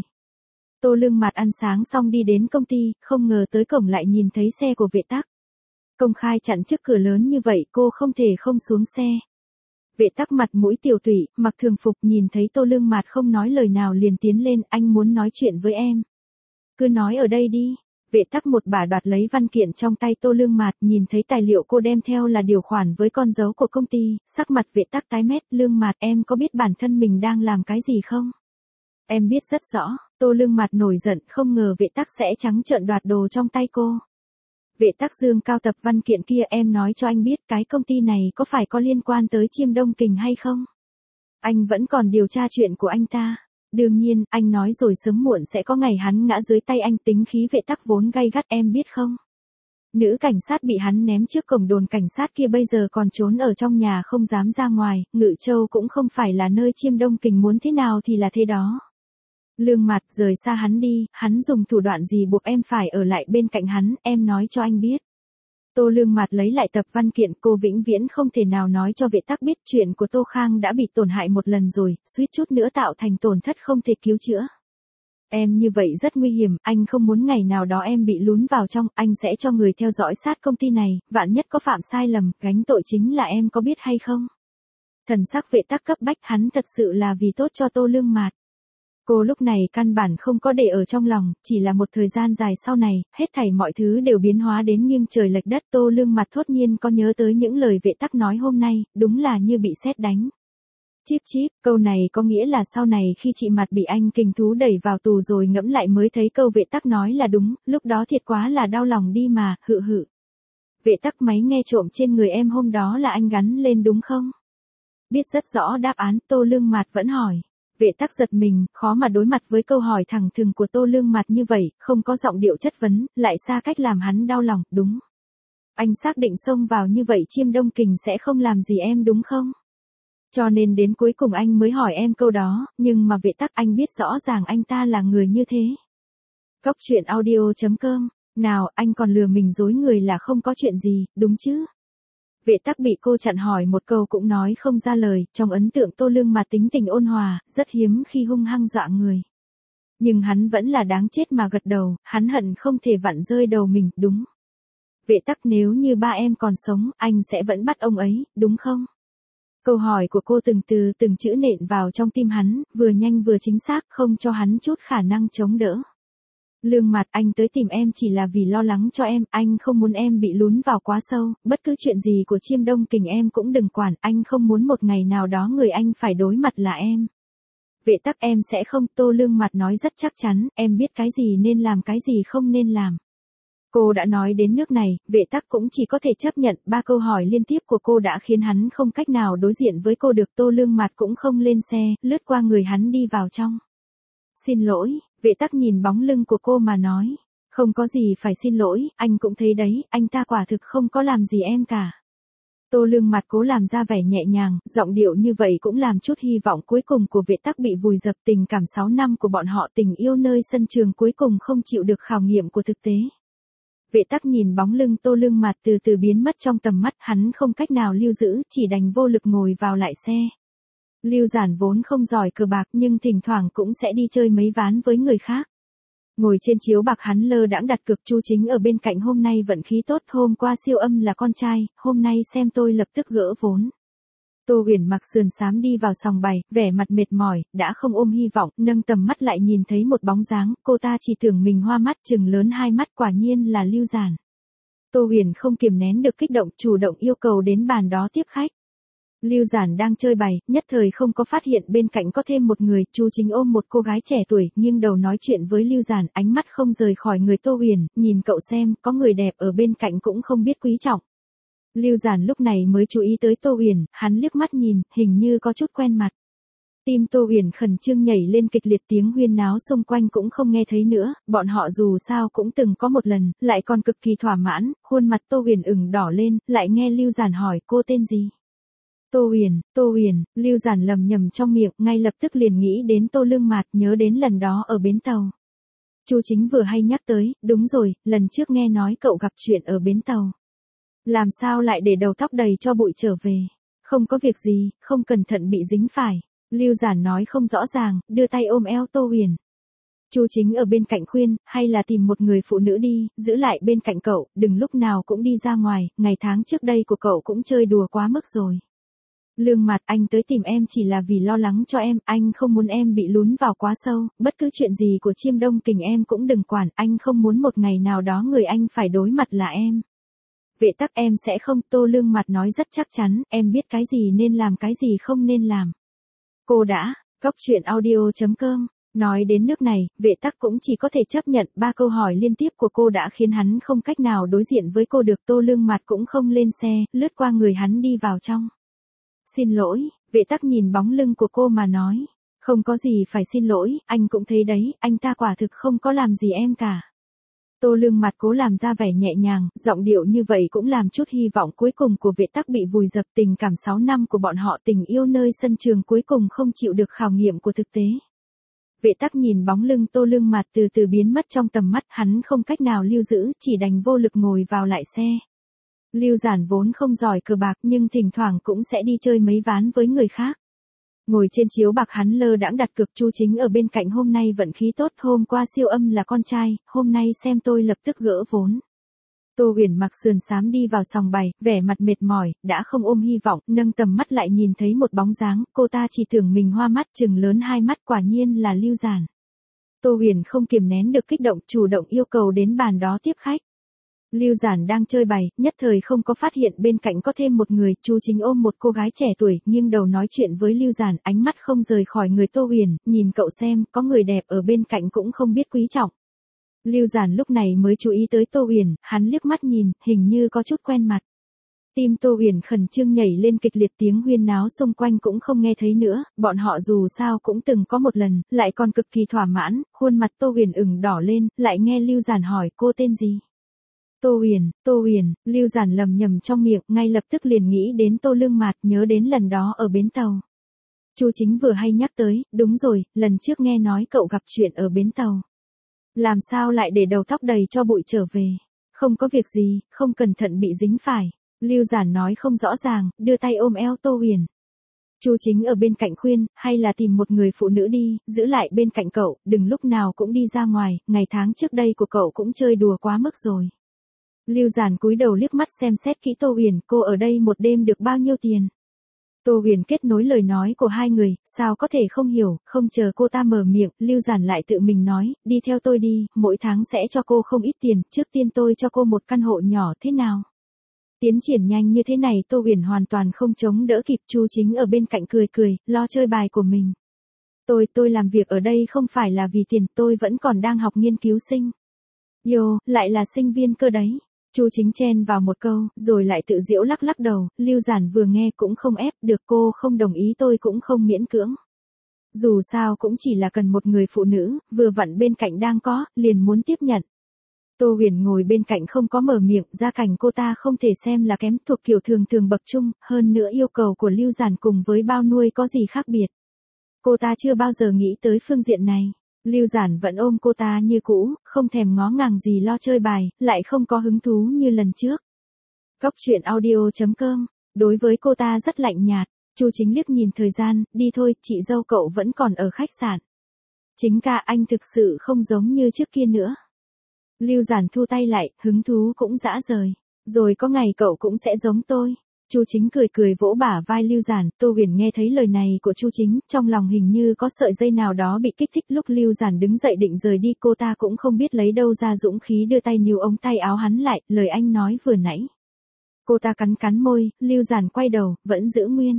Tô Lương Mạt ăn sáng xong đi đến công ty, không ngờ tới cổng lại nhìn thấy xe của Vệ Tắc. Công khai chặn trước cửa lớn như vậy, cô không thể không xuống xe. Vệ Tắc mặt mũi tiều tụy, mặc thường phục, nhìn thấy Tô Lương Mạt không nói lời nào liền tiến lên, anh muốn nói chuyện với em. Cứ nói ở đây đi. Vệ Tắc một bà đoạt lấy văn kiện trong tay Tô Lương Mạt, nhìn thấy tài liệu cô đem theo là điều khoản với con dấu của công ty, sắc mặt Vệ Tắc tái mét. Lương Mạt, em có biết bản thân mình đang làm cái gì không? Em biết rất rõ. Tô Lương Mạt nổi giận, không ngờ Vệ Tắc sẽ trắng trợn đoạt đồ trong tay cô. Vệ Tắc dương cao tập văn kiện kia, em nói cho anh biết cái công ty này có phải có liên quan tới Chiêm Đông Kình hay không? Anh vẫn còn điều tra chuyện của anh ta. Đương nhiên, anh nói rồi sớm muộn sẽ có ngày hắn ngã dưới tay anh. Tính khí Vệ Tắc vốn gay gắt, em biết không? Nữ cảnh sát bị hắn ném trước cổng đồn cảnh sát kia bây giờ còn trốn ở trong nhà không dám ra ngoài, Ngự Châu cũng không phải là nơi Chiêm Đông Kình muốn thế nào thì là thế đó. Lương Mạt, rời xa hắn đi, hắn dùng thủ đoạn gì buộc em phải ở lại bên cạnh hắn, em nói cho anh biết. Tô Lương Mạt lấy lại tập văn kiện, cô vĩnh viễn không thể nào nói cho Vệ Tắc biết chuyện của Tô Khang đã bị tổn hại một lần rồi, suýt chút nữa tạo thành tổn thất không thể cứu chữa. Em như vậy rất nguy hiểm, anh không muốn ngày nào đó em bị lún vào trong, anh sẽ cho người theo dõi sát công ty này, vạn nhất có phạm sai lầm, gánh tội chính là em, có biết hay không? Thần sắc Vệ Tắc cấp bách, hắn thật sự là vì tốt cho Tô Lương Mạt. Cô lúc này căn bản không có để ở trong lòng, chỉ là một thời gian dài sau này, hết thảy mọi thứ đều biến hóa đến nghiêng trời lệch đất. Tô Lương Mạt thốt nhiên có nhớ tới những lời Vệ Tắc nói hôm nay, đúng là như bị sét đánh. Chíp chíp, câu này có nghĩa là sau này khi chị Mạt bị anh kình thú đẩy vào tù rồi ngẫm lại mới thấy câu Vệ Tắc nói là đúng, lúc đó thiệt quá là đau lòng đi mà, hự hự. Vệ Tắc, máy nghe trộm trên người em hôm đó là anh gắn lên đúng không? Biết rất rõ đáp án, Tô Lương Mạt vẫn hỏi. Vệ Tắc giật mình, khó mà đối mặt với câu hỏi thẳng thừng của Tô Lương Mạt như vậy, không có giọng điệu chất vấn, lại xa cách làm hắn đau lòng, đúng. Anh xác định xông vào như vậy Chiêm Đông Kình sẽ không làm gì em đúng không? Cho nên đến cuối cùng anh mới hỏi em câu đó, nhưng mà Vệ Tắc, anh biết rõ ràng anh ta là người như thế. Cốc truyện audio chấm com, nào anh còn lừa mình dối người là không có chuyện gì, đúng chứ? Vệ Tắc bị cô chặn hỏi một câu cũng nói không ra lời, trong ấn tượng Tô Lương Mạt tính tình ôn hòa, rất hiếm khi hung hăng dọa người. Nhưng hắn vẫn là đáng chết mà gật đầu, hắn hận không thể vặn rơi đầu mình, đúng. Vệ Tắc, nếu như ba em còn sống, anh sẽ vẫn bắt ông ấy, đúng không? Câu hỏi của cô từng từ từng chữ nện vào trong tim hắn, vừa nhanh vừa chính xác, không cho hắn chút khả năng chống đỡ. Lương Mạt, anh tới tìm em chỉ là vì lo lắng cho em, anh không muốn em bị lún vào quá sâu, bất cứ chuyện gì của Chiêm Đông Kình em cũng đừng quản, anh không muốn một ngày nào đó người anh phải đối mặt là em. Vệ Tắc, em sẽ không, Tô Lương Mạt nói rất chắc chắn, em biết cái gì nên làm cái gì không nên làm. Cô đã nói đến nước này, Vệ Tắc cũng chỉ có thể chấp nhận, ba câu hỏi liên tiếp của cô đã khiến hắn không cách nào đối diện với cô được. Tô Lương Mạt cũng không lên xe, lướt qua người hắn đi vào trong. Xin lỗi, Vệ Tắc nhìn bóng lưng của cô mà nói. Không có gì phải xin lỗi, anh cũng thấy đấy, anh ta quả thực không có làm gì em cả. Tô Lương Mạt cố làm ra vẻ nhẹ nhàng, giọng điệu như vậy cũng làm chút hy vọng cuối cùng của Vệ Tắc bị vùi dập. Tình cảm sáu năm của bọn họ, tình yêu nơi sân trường cuối cùng không chịu được khảo nghiệm của thực tế. Vệ Tắc nhìn bóng lưng Tô Lương Mạt từ từ biến mất trong tầm mắt, hắn không cách nào lưu giữ, chỉ đành vô lực ngồi vào lại xe. Lưu Giản vốn không giỏi cờ bạc nhưng thỉnh thoảng cũng sẽ đi chơi mấy ván với người khác. Ngồi trên chiếu bạc hắn lơ đãng đặt cược. Chu Chính ở bên cạnh, hôm nay vận khí tốt, hôm qua siêu âm là con trai, hôm nay xem tôi lập tức gỡ vốn. Tô Uyển mặc sườn xám đi vào sòng bày, vẻ mặt mệt mỏi, đã không ôm hy vọng, nâng tầm mắt lại nhìn thấy một bóng dáng, cô ta chỉ tưởng mình hoa mắt, trừng lớn hai mắt, quả nhiên là Lưu Giản. Tô Uyển không kiềm nén được kích động, chủ động yêu cầu đến bàn đó tiếp khách. Lưu Giản đang chơi bài, nhất thời không có phát hiện bên cạnh có thêm một người. Chu Chính ôm một cô gái trẻ tuổi, nghiêng đầu nói chuyện với Lưu Giản, ánh mắt không rời khỏi người Tô Uyển, nhìn cậu xem, có người đẹp ở bên cạnh cũng không biết quý trọng. Lưu Giản lúc này mới chú ý tới Tô Uyển, hắn liếc mắt nhìn, hình như có chút quen mặt. Tim Tô Uyển khẩn trương nhảy lên kịch liệt, tiếng huyên náo xung quanh cũng không nghe thấy nữa, bọn họ dù sao cũng từng có một lần, lại còn cực kỳ thỏa mãn, khuôn mặt Tô Uyển ửng đỏ lên, lại nghe Lưu Giản hỏi, cô tên gì? Tô Uyển, Tô Uyển, Lưu Giản lầm nhầm trong miệng, ngay lập tức liền nghĩ đến Tô Lương Mạt, nhớ đến lần đó ở bến tàu. Chu Chính vừa hay nhắc tới, đúng rồi, lần trước nghe nói cậu gặp chuyện ở bến tàu. Làm sao lại để đầu tóc đầy cho bụi trở về? Không có việc gì, không cẩn thận bị dính phải. Lưu Giản nói không rõ ràng, đưa tay ôm eo Tô Uyển. Chu Chính ở bên cạnh khuyên, hay là tìm một người phụ nữ đi, giữ lại bên cạnh cậu, đừng lúc nào cũng đi ra ngoài, ngày tháng trước đây của cậu cũng chơi đùa quá mức rồi. Lương Mạt, anh tới tìm em chỉ là vì lo lắng cho em, anh không muốn em bị lún vào quá sâu, bất cứ chuyện gì của Chiêm Đông Kình em cũng đừng quản, anh không muốn một ngày nào đó người anh phải đối mặt là em. Vệ Tắc, em sẽ không, Tô Lương Mạt nói rất chắc chắn, em biết cái gì nên làm cái gì không nên làm. Cô đã, Cóc truyện audio chấm com. Nói đến nước này, Vệ Tắc cũng chỉ có thể chấp nhận, ba câu hỏi liên tiếp của cô đã khiến hắn không cách nào đối diện với cô được. Tô Lương Mạt cũng không lên xe, lướt qua người hắn đi vào trong. Xin lỗi, Vệ Tắc nhìn bóng lưng của cô mà nói. Không có gì phải xin lỗi, anh cũng thấy đấy, anh ta quả thực không có làm gì em cả. Tô Lương Mạt cố làm ra vẻ nhẹ nhàng, giọng điệu như vậy cũng làm chút hy vọng cuối cùng của Vệ Tắc bị vùi dập. Tình cảm sáu năm của bọn họ, tình yêu nơi sân trường cuối cùng không chịu được khảo nghiệm của thực tế. Vệ Tắc nhìn bóng lưng Tô Lương Mạt từ từ biến mất trong tầm mắt, hắn không cách nào lưu giữ, chỉ đành vô lực ngồi vào lại xe. Lưu Giản vốn không giỏi cờ bạc nhưng thỉnh thoảng cũng sẽ đi chơi mấy ván với người khác. Ngồi trên chiếu bạc hắn lơ đãng đặt cược. Chu Chính ở bên cạnh hôm nay vận khí tốt, hôm qua siêu âm là con trai, hôm nay xem tôi lập tức gỡ vốn. Tô Uyển mặc sườn xám đi vào sòng bày, vẻ mặt mệt mỏi, đã không ôm hy vọng, nâng tầm mắt lại nhìn thấy một bóng dáng, cô ta chỉ tưởng mình hoa mắt, trừng lớn hai mắt, quả nhiên là Lưu Giản. Tô Uyển không kiềm nén được kích động, chủ động yêu cầu đến bàn đó tiếp khách. Lưu Giản đang chơi bài, nhất thời không có phát hiện bên cạnh có thêm một người. Chu Chính ôm một cô gái trẻ tuổi, nghiêng đầu nói chuyện với Lưu Giản, ánh mắt không rời khỏi người Tô Uyển, nhìn cậu xem, có người đẹp ở bên cạnh cũng không biết quý trọng. Lưu Giản lúc này mới chú ý tới Tô Uyển, hắn liếc mắt nhìn, hình như có chút quen mặt. Tim Tô Uyển khẩn trương nhảy lên kịch liệt, tiếng huyên náo xung quanh cũng không nghe thấy nữa, bọn họ dù sao cũng từng có một lần, lại còn cực kỳ thỏa mãn, khuôn mặt Tô Uyển ửng đỏ lên, lại nghe Lưu Giản hỏi cô tên gì. Tô Uyển, Tô Uyển, Lưu Giản lầm nhầm trong miệng, ngay lập tức liền nghĩ đến Tô Lương Mạt, nhớ đến lần đó ở bến tàu. Chu Chính vừa hay nhắc tới, đúng rồi, lần trước nghe nói cậu gặp chuyện ở bến tàu. Làm sao lại để đầu tóc đầy cho bụi trở về? Không có việc gì, không cẩn thận bị dính phải. Lưu Giản nói không rõ ràng, đưa tay ôm eo Tô Uyển. Chu Chính ở bên cạnh khuyên, hay là tìm một người phụ nữ đi, giữ lại bên cạnh cậu, đừng lúc nào cũng đi ra ngoài, ngày tháng trước đây của cậu cũng chơi đùa quá mức rồi. Lưu Giản cúi đầu liếc mắt xem xét kỹ Tô Uyển, cô ở đây một đêm được bao nhiêu tiền? Tô Uyển kết nối lời nói của hai người, sao có thể không hiểu, không chờ cô ta mở miệng, Lưu Giản lại tự mình nói, đi theo tôi đi, mỗi tháng sẽ cho cô không ít tiền, trước tiên tôi cho cô một căn hộ nhỏ thế nào? Tiến triển nhanh như thế này Tô Uyển hoàn toàn không chống đỡ kịp. Chu Chính ở bên cạnh cười cười, lo chơi bài của mình. Tôi, tôi làm việc ở đây không phải là vì tiền, tôi vẫn còn đang học nghiên cứu sinh. Yo, lại là sinh viên cơ đấy. Chu Chính chen vào một câu, rồi lại tự giễu lắc lắc đầu, Lưu Giản vừa nghe cũng không ép, được cô không đồng ý tôi cũng không miễn cưỡng. Dù sao cũng chỉ là cần một người phụ nữ, vừa vặn bên cạnh đang có, liền muốn tiếp nhận. Tô Uyển ngồi bên cạnh không có mở miệng, gia cảnh cô ta không thể xem là kém, thuộc kiểu thường thường bậc trung, hơn nữa yêu cầu của Lưu Giản cùng với bao nuôi có gì khác biệt. Cô ta chưa bao giờ nghĩ tới phương diện này. Lưu Giản vẫn ôm cô ta như cũ, không thèm ngó ngàng gì lo chơi bài, lại không có hứng thú như lần trước. Cóc truyện audio chấm com, đối với cô ta rất lạnh nhạt. Chu Chính liếc nhìn thời gian, đi thôi, chị dâu cậu vẫn còn ở khách sạn. Chính ca, anh thực sự không giống như trước kia nữa. Lưu Giản thu tay lại, hứng thú cũng dã rời. Rồi có ngày cậu cũng sẽ giống tôi. Chu Chính cười cười vỗ bả vai Lưu Giản. Tô Uyển nghe thấy lời này của Chu Chính, trong lòng hình như có sợi dây nào đó bị kích thích. Lúc Lưu Giản đứng dậy định rời đi, cô ta cũng không biết lấy đâu ra dũng khí đưa tay níu ống tay áo hắn lại, lời anh nói vừa nãy. Cô ta cắn cắn môi, Lưu Giản quay đầu, vẫn giữ nguyên.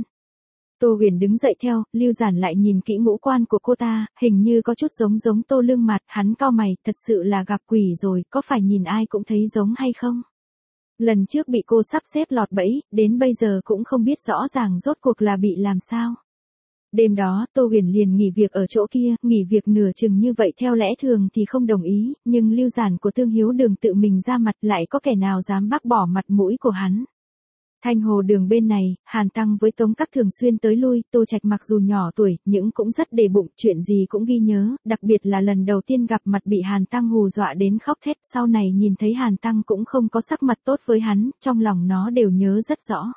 Tô Uyển đứng dậy theo, Lưu Giản lại nhìn kỹ ngũ quan của cô ta, hình như có chút giống giống Tô Lương Mạt, hắn cau mày, thật sự là gặp quỷ rồi, có phải nhìn ai cũng thấy giống hay không? Lần trước bị cô sắp xếp lọt bẫy, đến bây giờ cũng không biết rõ ràng rốt cuộc là bị làm sao. Đêm đó, Tô Uyển liền nghỉ việc ở chỗ kia, nghỉ việc nửa chừng như vậy theo lẽ thường thì không đồng ý, nhưng Lưu Giản của Tương Hiếu Đường tự mình ra mặt, lại có kẻ nào dám bác bỏ mặt mũi của hắn. Thanh Hồ Đường bên này, Hàn Tăng với Tống Các thường xuyên tới lui, Tô Trạch mặc dù nhỏ tuổi, nhưng cũng rất để bụng, chuyện gì cũng ghi nhớ, đặc biệt là lần đầu tiên gặp mặt bị Hàn Tăng hù dọa đến khóc thét, sau này nhìn thấy Hàn Tăng cũng không có sắc mặt tốt với hắn, trong lòng nó đều nhớ rất rõ.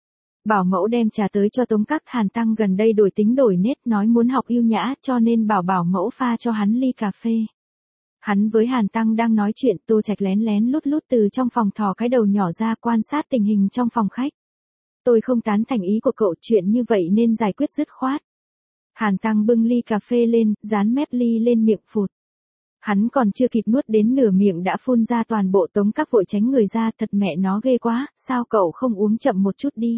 Bảo mẫu đem trà tới cho Tống Các, Hàn Tăng gần đây đổi tính đổi nết, nói muốn học yêu nhã, cho nên bảo bảo mẫu pha cho hắn ly cà phê. Hắn với Hàn Tăng đang nói chuyện, Tô Trạch lén lén lút lút từ trong phòng thò cái đầu nhỏ ra quan sát tình hình trong phòng khách. Tôi không tán thành ý của cậu, chuyện như vậy nên giải quyết dứt khoát. Hàn Tăng bưng ly cà phê lên, dán mép ly lên miệng phụt. Hắn còn chưa kịp nuốt đến nửa miệng đã phun ra toàn bộ. Tống Các vội tránh người ra, thật mẹ nó ghê quá, sao cậu không uống chậm một chút đi.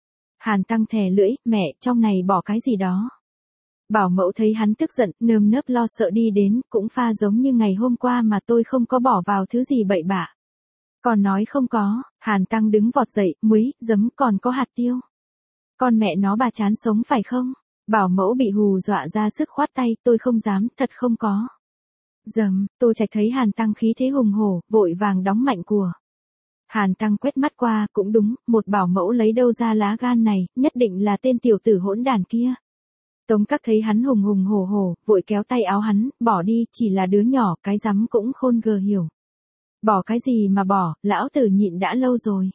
Hàn Tăng thè lưỡi, mẹ, trong này bỏ cái gì đó. Bảo mẫu thấy hắn tức giận, nơm nớp lo sợ đi đến, cũng pha giống như ngày hôm qua mà tôi không có bỏ vào thứ gì bậy bạ. Còn nói không có. Hàn Tăng đứng vọt dậy, muối, giấm, còn có hạt tiêu. Con mẹ nó bà chán sống phải không? Bảo mẫu bị hù dọa ra sức khoát tay, tôi không dám, thật không có. Dầm, Tô Trạch thấy Hàn Tăng khí thế hùng hổ, vội vàng đóng mạnh của. Hàn Tăng quét mắt qua, cũng đúng, một bảo mẫu lấy đâu ra lá gan này, nhất định là tên tiểu tử hỗn đàn kia. Tống Các thấy hắn hùng hùng hổ hổ, vội kéo tay áo hắn, bỏ đi, chỉ là đứa nhỏ, cái rắm cũng khôn gờ hiểu. Bỏ cái gì mà bỏ, lão tử nhịn đã lâu rồi.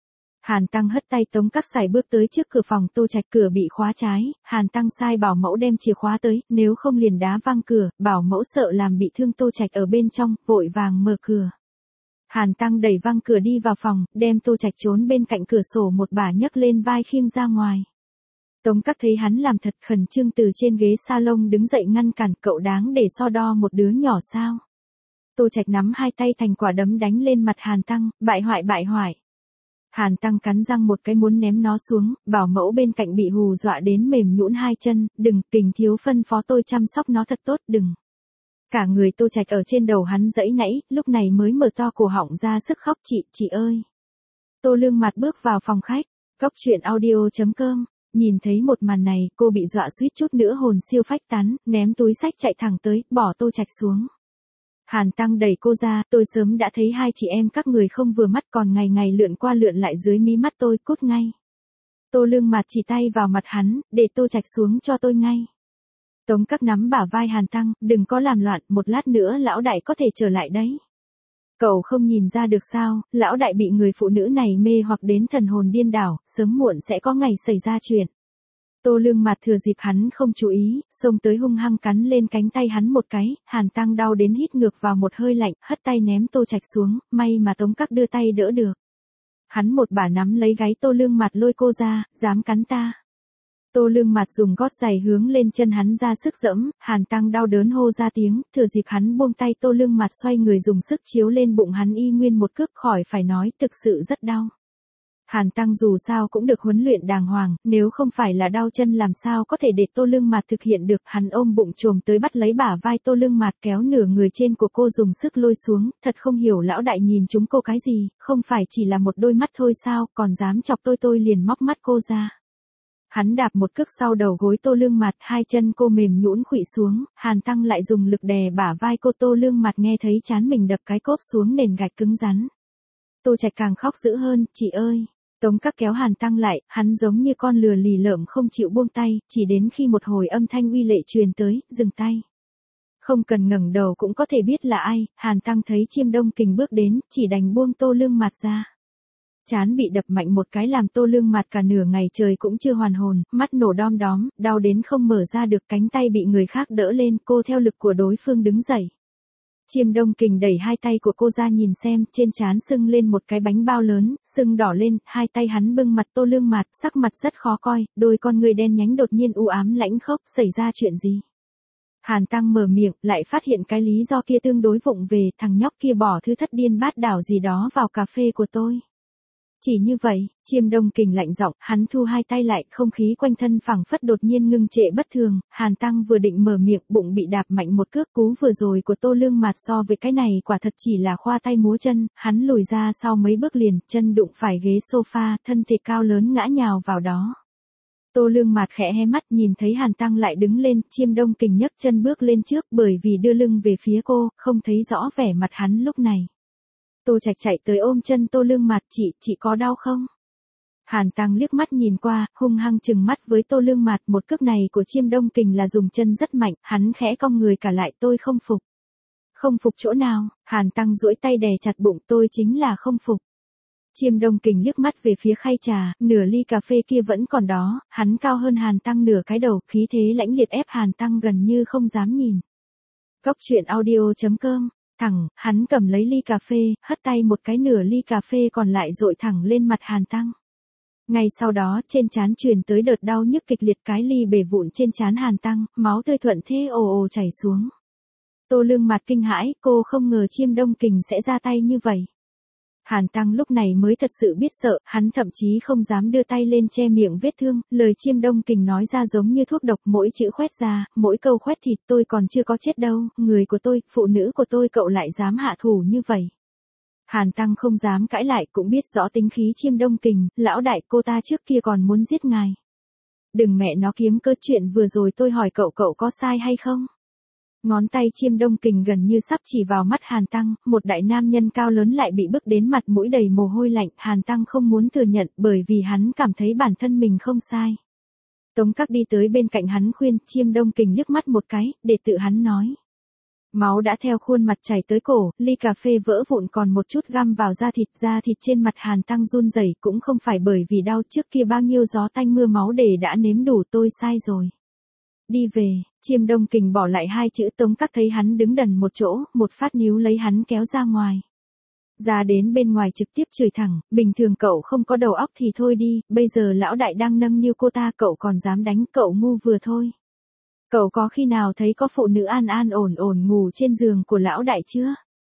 Hàn Tăng hất tay. Tống Các xài bước tới trước cửa phòng Tô Trạch, cửa bị khóa trái, Hàn Tăng sai bảo mẫu đem chìa khóa tới, nếu không liền đá văng cửa, bảo mẫu sợ làm bị thương Tô Trạch ở bên trong, vội vàng mở cửa. Hàn Tăng đẩy văng cửa đi vào phòng, đem Tô Trạch trốn bên cạnh cửa sổ một bà nhấc lên vai khiêng ra ngoài. Tống Các thấy hắn làm thật khẩn trương từ trên ghế salon đứng dậy ngăn cản, cậu đáng để so đo một đứa nhỏ sao? Tô Trạch nắm hai tay thành quả đấm đánh lên mặt Hàn Tăng, bại hoại bại hoại. Hàn Tăng cắn răng một cái muốn ném nó xuống, bảo mẫu bên cạnh bị hù dọa đến mềm nhũn hai chân, đừng, Kình thiếu phân phó tôi chăm sóc nó thật tốt, đừng. Cả người Tô Trạch ở trên đầu hắn giãy nãy, lúc này mới mở to cổ họng ra sức khóc, chị, chị ơi. Tô Lương Mặt bước vào phòng khách, Cốc Truyện Audio chấm com, nhìn thấy một màn này, cô bị dọa suýt chút nữa hồn siêu phách tán, ném túi xách chạy thẳng tới, bỏ Tô Trạch xuống. Hàn Tăng đẩy cô ra, tôi sớm đã thấy hai chị em các người không vừa mắt, còn ngày ngày lượn qua lượn lại dưới mí mắt tôi, cút ngay. Tô Lương Mặt chỉ tay vào mặt hắn, để Tô Trạch xuống cho tôi ngay. Tống Các nắm bả vai Hàn Tăng, đừng có làm loạn, một lát nữa lão đại có thể trở lại đấy. Cậu không nhìn ra được sao, lão đại bị người phụ nữ này mê hoặc đến thần hồn điên đảo, sớm muộn sẽ có ngày xảy ra chuyện. Tô Lương Mặt thừa dịp hắn không chú ý, xông tới hung hăng cắn lên cánh tay hắn một cái, Hàn Tăng đau đến hít ngược vào một hơi lạnh, hất tay ném Tô Trạch xuống, may mà Tống Các đưa tay đỡ được. Hắn một bà nắm lấy gáy Tô Lương Mặt lôi cô ra, dám cắn ta. Tô Lương Mặt dùng gót giày hướng lên chân hắn ra sức dẫm, Hàn Tăng đau đớn hô ra tiếng, thừa dịp hắn buông tay Tô Lương Mặt xoay người dùng sức chiếu lên bụng hắn y nguyên một cước, khỏi phải nói, thực sự rất đau. Hàn Tăng dù sao cũng được huấn luyện đàng hoàng, nếu không phải là đau chân làm sao có thể để Tô Lương Mặt thực hiện được, hắn ôm bụng trồm tới bắt lấy bả vai Tô Lương Mặt kéo nửa người trên của cô dùng sức lôi xuống, thật không hiểu lão đại nhìn chúng cô cái gì, không phải chỉ là một đôi mắt thôi sao, còn dám chọc tôi tôi liền móc mắt cô ra. Hắn đạp một cước sau đầu gối Tô Lương Mặt, hai chân cô mềm nhũn khuỵu xuống, Hàn Tăng lại dùng lực đè bả vai cô. Tô Lương Mặt nghe thấy trán mình đập cái cốp xuống nền gạch cứng rắn. Tô Trạch càng khóc dữ hơn, chị ơi. Tống Các kéo Hàn Tăng lại, hắn giống như con lừa lì lợm không chịu buông tay, chỉ đến khi một hồi âm thanh uy lệ truyền tới, dừng tay. Không cần ngẩng đầu cũng có thể biết là ai, Hàn Tăng thấy Chiêm Đông Kình bước đến, chỉ đành buông Tô Lương Mặt ra. Chán bị đập mạnh một cái làm Tô Lương Mặt cả nửa ngày trời cũng chưa hoàn hồn, mắt nổ đom đóm, đau đến không mở ra được, cánh tay bị người khác đỡ lên, cô theo lực của đối phương đứng dậy. Chiêm Đông Kình đẩy hai tay của cô ra nhìn xem, trên trán sưng lên một cái bánh bao lớn, sưng đỏ lên, hai tay hắn bưng mặt Tô Lương Mặt, sắc mặt rất khó coi, đôi con người đen nhánh đột nhiên u ám lãnh khốc, xảy ra chuyện gì? Hàn Tăng mở miệng, lại phát hiện cái lý do kia tương đối vụng về, thằng nhóc kia bỏ thứ thất điên bát đảo gì đó vào cà phê của tôi. Chỉ như vậy, Chiêm Đông Kình lạnh giọng, hắn thu hai tay lại, không khí quanh thân phảng phất đột nhiên ngưng trệ bất thường, Hàn Tăng vừa định mở miệng, bụng bị đạp mạnh một cước, cú vừa rồi của Tô Lương Mặt so với cái này quả thật chỉ là khoa tay múa chân, hắn lùi ra sau mấy bước liền, chân đụng phải ghế sofa, thân thể cao lớn ngã nhào vào đó. Tô Lương Mặt khẽ hé mắt nhìn thấy Hàn Tăng lại đứng lên, Chiêm Đông Kình nhấc chân bước lên trước bởi vì đưa lưng về phía cô, không thấy rõ vẻ mặt hắn lúc này. Tô Trạch chạy tới ôm chân Tô Lương Mặt, chị, chị có đau không? Hàn Tăng liếc mắt nhìn qua, hung hăng trừng mắt với Tô Lương Mặt, một cước này của Chiêm Đông Kình là dùng chân rất mạnh, hắn khẽ cong người cả lại, tôi không phục. Không phục chỗ nào? Hàn Tăng duỗi tay đè chặt bụng, tôi chính là không phục. Chiêm Đông Kình liếc mắt về phía khay trà, nửa ly cà phê kia vẫn còn đó, hắn cao hơn Hàn Tăng nửa cái đầu, khí thế lãnh liệt ép Hàn Tăng gần như không dám nhìn. Cốc Truyện Audio chấm com. Thẳng, hắn cầm lấy ly cà phê, hất tay một cái, nửa ly cà phê còn lại dội thẳng lên mặt Hàn Tăng. Ngay sau đó, trên trán truyền tới đợt đau nhức kịch liệt, cái ly bể vụn trên trán Hàn Tăng, máu tươi thuận thế ồ ồ chảy xuống. Tô Lương Mặt kinh hãi, cô không ngờ Chiêm Đông Kình sẽ ra tay như vậy. Hàn Tăng lúc này mới thật sự biết sợ, hắn thậm chí không dám đưa tay lên che miệng vết thương, lời Chiêm Đông Kình nói ra giống như thuốc độc, mỗi chữ khoét ra, mỗi câu khoét thịt, tôi còn chưa có chết đâu, người của tôi, phụ nữ của tôi cậu lại dám hạ thủ như vậy. Hàn Tăng không dám cãi lại, cũng biết rõ tính khí Chiêm Đông Kình, lão đại, cô ta trước kia còn muốn giết ngài. Đừng mẹ nó kiếm cớ, chuyện vừa rồi tôi hỏi cậu cậu có sai hay không? Ngón tay Chiêm Đông Kình gần như sắp chỉ vào mắt Hàn Tăng, một đại nam nhân cao lớn lại bị bức đến mặt mũi đầy mồ hôi lạnh, Hàn Tăng không muốn thừa nhận bởi vì hắn cảm thấy bản thân mình không sai. Tống Các đi tới bên cạnh hắn khuyên, Chiêm Đông Kình liếc mắt một cái, để tự hắn nói. Máu đã theo khuôn mặt chảy tới cổ, ly cà phê vỡ vụn còn một chút găm vào da thịt, da thịt trên mặt Hàn Tăng run rẩy, cũng không phải bởi vì đau, trước kia bao nhiêu gió tanh mưa máu để đã nếm đủ, tôi sai rồi. Đi về, Chiêm Đông Kình bỏ lại hai chữ. Tống Các thấy hắn đứng đần một chỗ, một phát níu lấy hắn kéo ra ngoài. Ra đến bên ngoài trực tiếp chửi thẳng, bình thường cậu không có đầu óc thì thôi đi, bây giờ lão đại đang nâng niu cô ta cậu còn dám đánh, cậu ngu vừa thôi. Cậu có khi nào thấy có phụ nữ an an ổn ổn ngủ trên giường của lão đại chưa?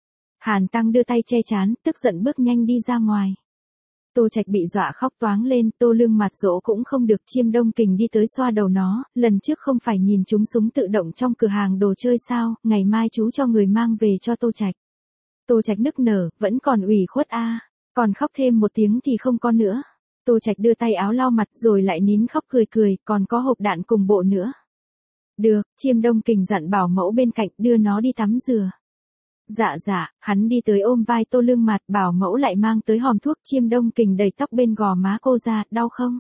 Hàn Tăng đưa tay che trán, tức giận bước nhanh đi ra ngoài. Tô Trạch bị dọa khóc toáng lên, Tô Lương Mặt dỗ cũng không được, Chiêm Đông Kình đi tới xoa đầu nó, lần trước không phải nhìn chúng súng tự động trong cửa hàng đồ chơi sao, ngày mai chú cho người mang về cho Tô Trạch. Tô Trạch nức nở, vẫn còn ủy khuất a, à. Còn khóc thêm một tiếng thì không có nữa. Tô Trạch đưa tay áo lau mặt rồi lại nín khóc cười cười, còn có hộp đạn cùng bộ nữa. Được, Chiêm Đông Kình dặn bảo mẫu bên cạnh đưa nó đi tắm rửa. Dạ dạ, hắn đi tới ôm vai Tô Lương Mặt, bảo mẫu lại mang tới hòm thuốc. Chiêm Đông Kình đẩy tóc bên gò má cô ra, đau không?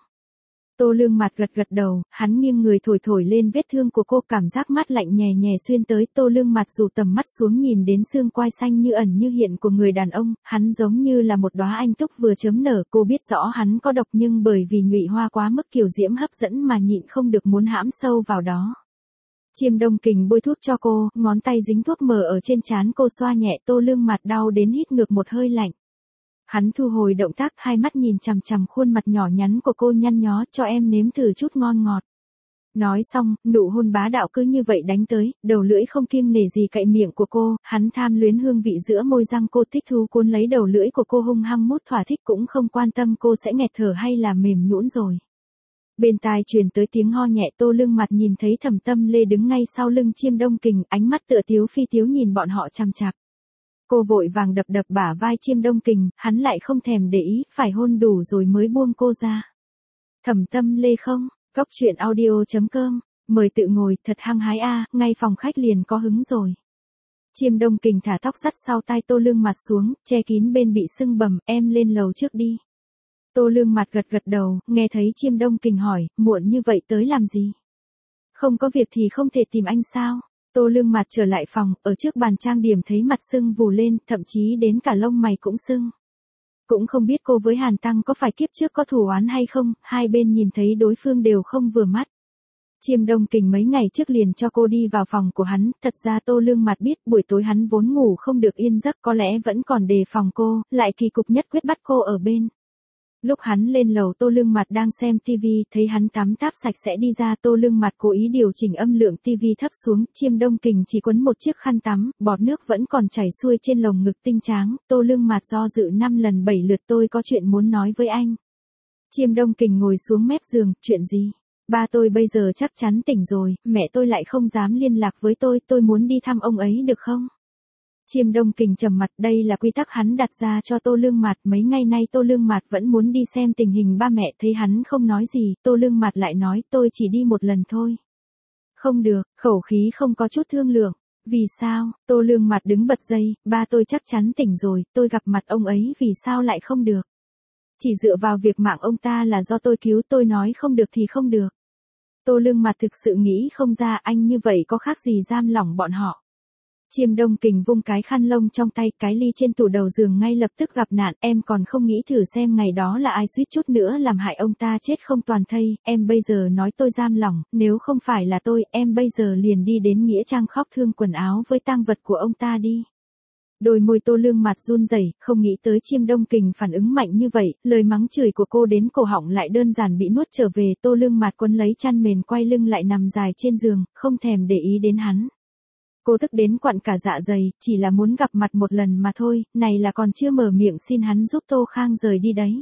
Tô Lương Mặt gật gật đầu, hắn nghiêng người thổi thổi lên vết thương của cô, cảm giác mát lạnh nhè nhè xuyên tới. Tô Lương Mặt dù tầm mắt xuống nhìn đến xương quai xanh như ẩn như hiện của người đàn ông, hắn giống như là một đóa anh túc vừa chớm nở, cô biết rõ hắn có độc nhưng bởi vì nhụy hoa quá mức kiều diễm hấp dẫn mà nhịn không được muốn hãm sâu vào đó. Chiêm Đông Kình bôi thuốc cho cô, ngón tay dính thuốc mờ ở trên trán cô xoa nhẹ. Tô Lương Mặt đau đến hít ngược một hơi lạnh. Hắn thu hồi động tác, hai mắt nhìn chằm chằm khuôn mặt nhỏ nhắn của cô, nhăn nhó, cho em nếm thử chút ngon ngọt. Nói xong, nụ hôn bá đạo cứ như vậy đánh tới, đầu lưỡi không kiêng nể gì cậy miệng của cô, hắn tham luyến hương vị giữa môi răng cô, thích thú cuốn lấy đầu lưỡi của cô hung hăng mút thỏa thích, cũng không quan tâm cô sẽ nghẹt thở hay là mềm nhũn rồi. Bên tai truyền tới tiếng ho nhẹ. Tô Lương Mặt nhìn thấy Thẩm Tâm Lê đứng ngay sau lưng Chiêm Đông Kình, ánh mắt tựa tiếu phi tiếu nhìn bọn họ chằm chằm. Cô vội vàng đập đập bả vai Chiêm Đông Kình, hắn lại không thèm để ý, phải hôn đủ rồi mới buông cô ra. Thẩm Tâm Lê không, Góc truyện audio chấm com, mời tự ngồi, thật hăng hái a, ngay phòng khách liền có hứng rồi. Chiêm Đông Kình thả tóc dắt sau tai Tô Lương Mặt xuống, che kín bên bị sưng bầm, em lên lầu trước đi. Tô Lương Mặt gật gật đầu, nghe thấy Chiêm Đông Kình hỏi, muộn như vậy tới làm gì? Không có việc thì không thể tìm anh sao? Tô Lương Mặt trở lại phòng, ở trước bàn trang điểm thấy mặt sưng vù lên, thậm chí đến cả lông mày cũng sưng. Cũng không biết cô với Hàn Tăng có phải kiếp trước có thù oán hay không, hai bên nhìn thấy đối phương đều không vừa mắt. Chiêm Đông Kình mấy ngày trước liền cho cô đi vào phòng của hắn, thật ra Tô Lương Mặt biết buổi tối hắn vốn ngủ không được yên giấc, có lẽ vẫn còn đề phòng cô, lại kỳ cục nhất quyết bắt cô ở bên. Lúc hắn lên lầu Tô Lương Mặt đang xem tivi, thấy hắn tắm táp sạch sẽ đi ra, Tô Lương Mặt cố ý điều chỉnh âm lượng tivi thấp xuống, Chiêm Đông Kình chỉ quấn một chiếc khăn tắm, bọt nước vẫn còn chảy xuôi trên lồng ngực tinh tráng, Tô Lương Mặt do dự năm lần bảy lượt, tôi có chuyện muốn nói với anh. Chiêm Đông Kình ngồi xuống mép giường, chuyện gì? Ba tôi bây giờ chắc chắn tỉnh rồi, mẹ tôi lại không dám liên lạc với tôi, tôi muốn đi thăm ông ấy được không? Chiêm Đông Kình trầm mặt, đây là quy tắc hắn đặt ra cho Tô Lương Mặt, mấy ngày nay Tô Lương Mặt vẫn muốn đi xem tình hình ba mẹ, thấy hắn không nói gì, Tô Lương Mặt lại nói, tôi chỉ đi một lần thôi. Không được, khẩu khí không có chút thương lượng. Vì sao? Tô Lương Mặt đứng bật dậy, ba tôi chắc chắn tỉnh rồi, tôi gặp mặt ông ấy vì sao lại không được? Chỉ dựa vào việc mạng ông ta là do tôi cứu, tôi nói không được thì không được. Tô Lương Mặt thực sự nghĩ không ra, anh như vậy có khác gì giam lỏng bọn họ. Chiêm Đông Kình vung cái khăn lông trong tay, cái ly trên tủ đầu giường ngay lập tức gặp nạn, em còn không nghĩ thử xem ngày đó là ai suýt chút nữa làm hại ông ta chết không toàn thây, em bây giờ nói tôi giam lỏng, nếu không phải là tôi, em bây giờ liền đi đến nghĩa trang khóc thương quần áo với tang vật của ông ta đi. Đôi môi Tô Lương Mạt run rẩy, không nghĩ tới Chiêm Đông Kình phản ứng mạnh như vậy, lời mắng chửi của cô đến cổ họng lại đơn giản bị nuốt trở về. Tô Lương Mạt quấn lấy chăn mền quay lưng lại nằm dài trên giường, không thèm để ý đến hắn. Cô tức đến quặn cả dạ dày, chỉ là muốn gặp mặt một lần mà thôi, này là còn chưa mở miệng xin hắn giúp Tô Khang rời đi đấy.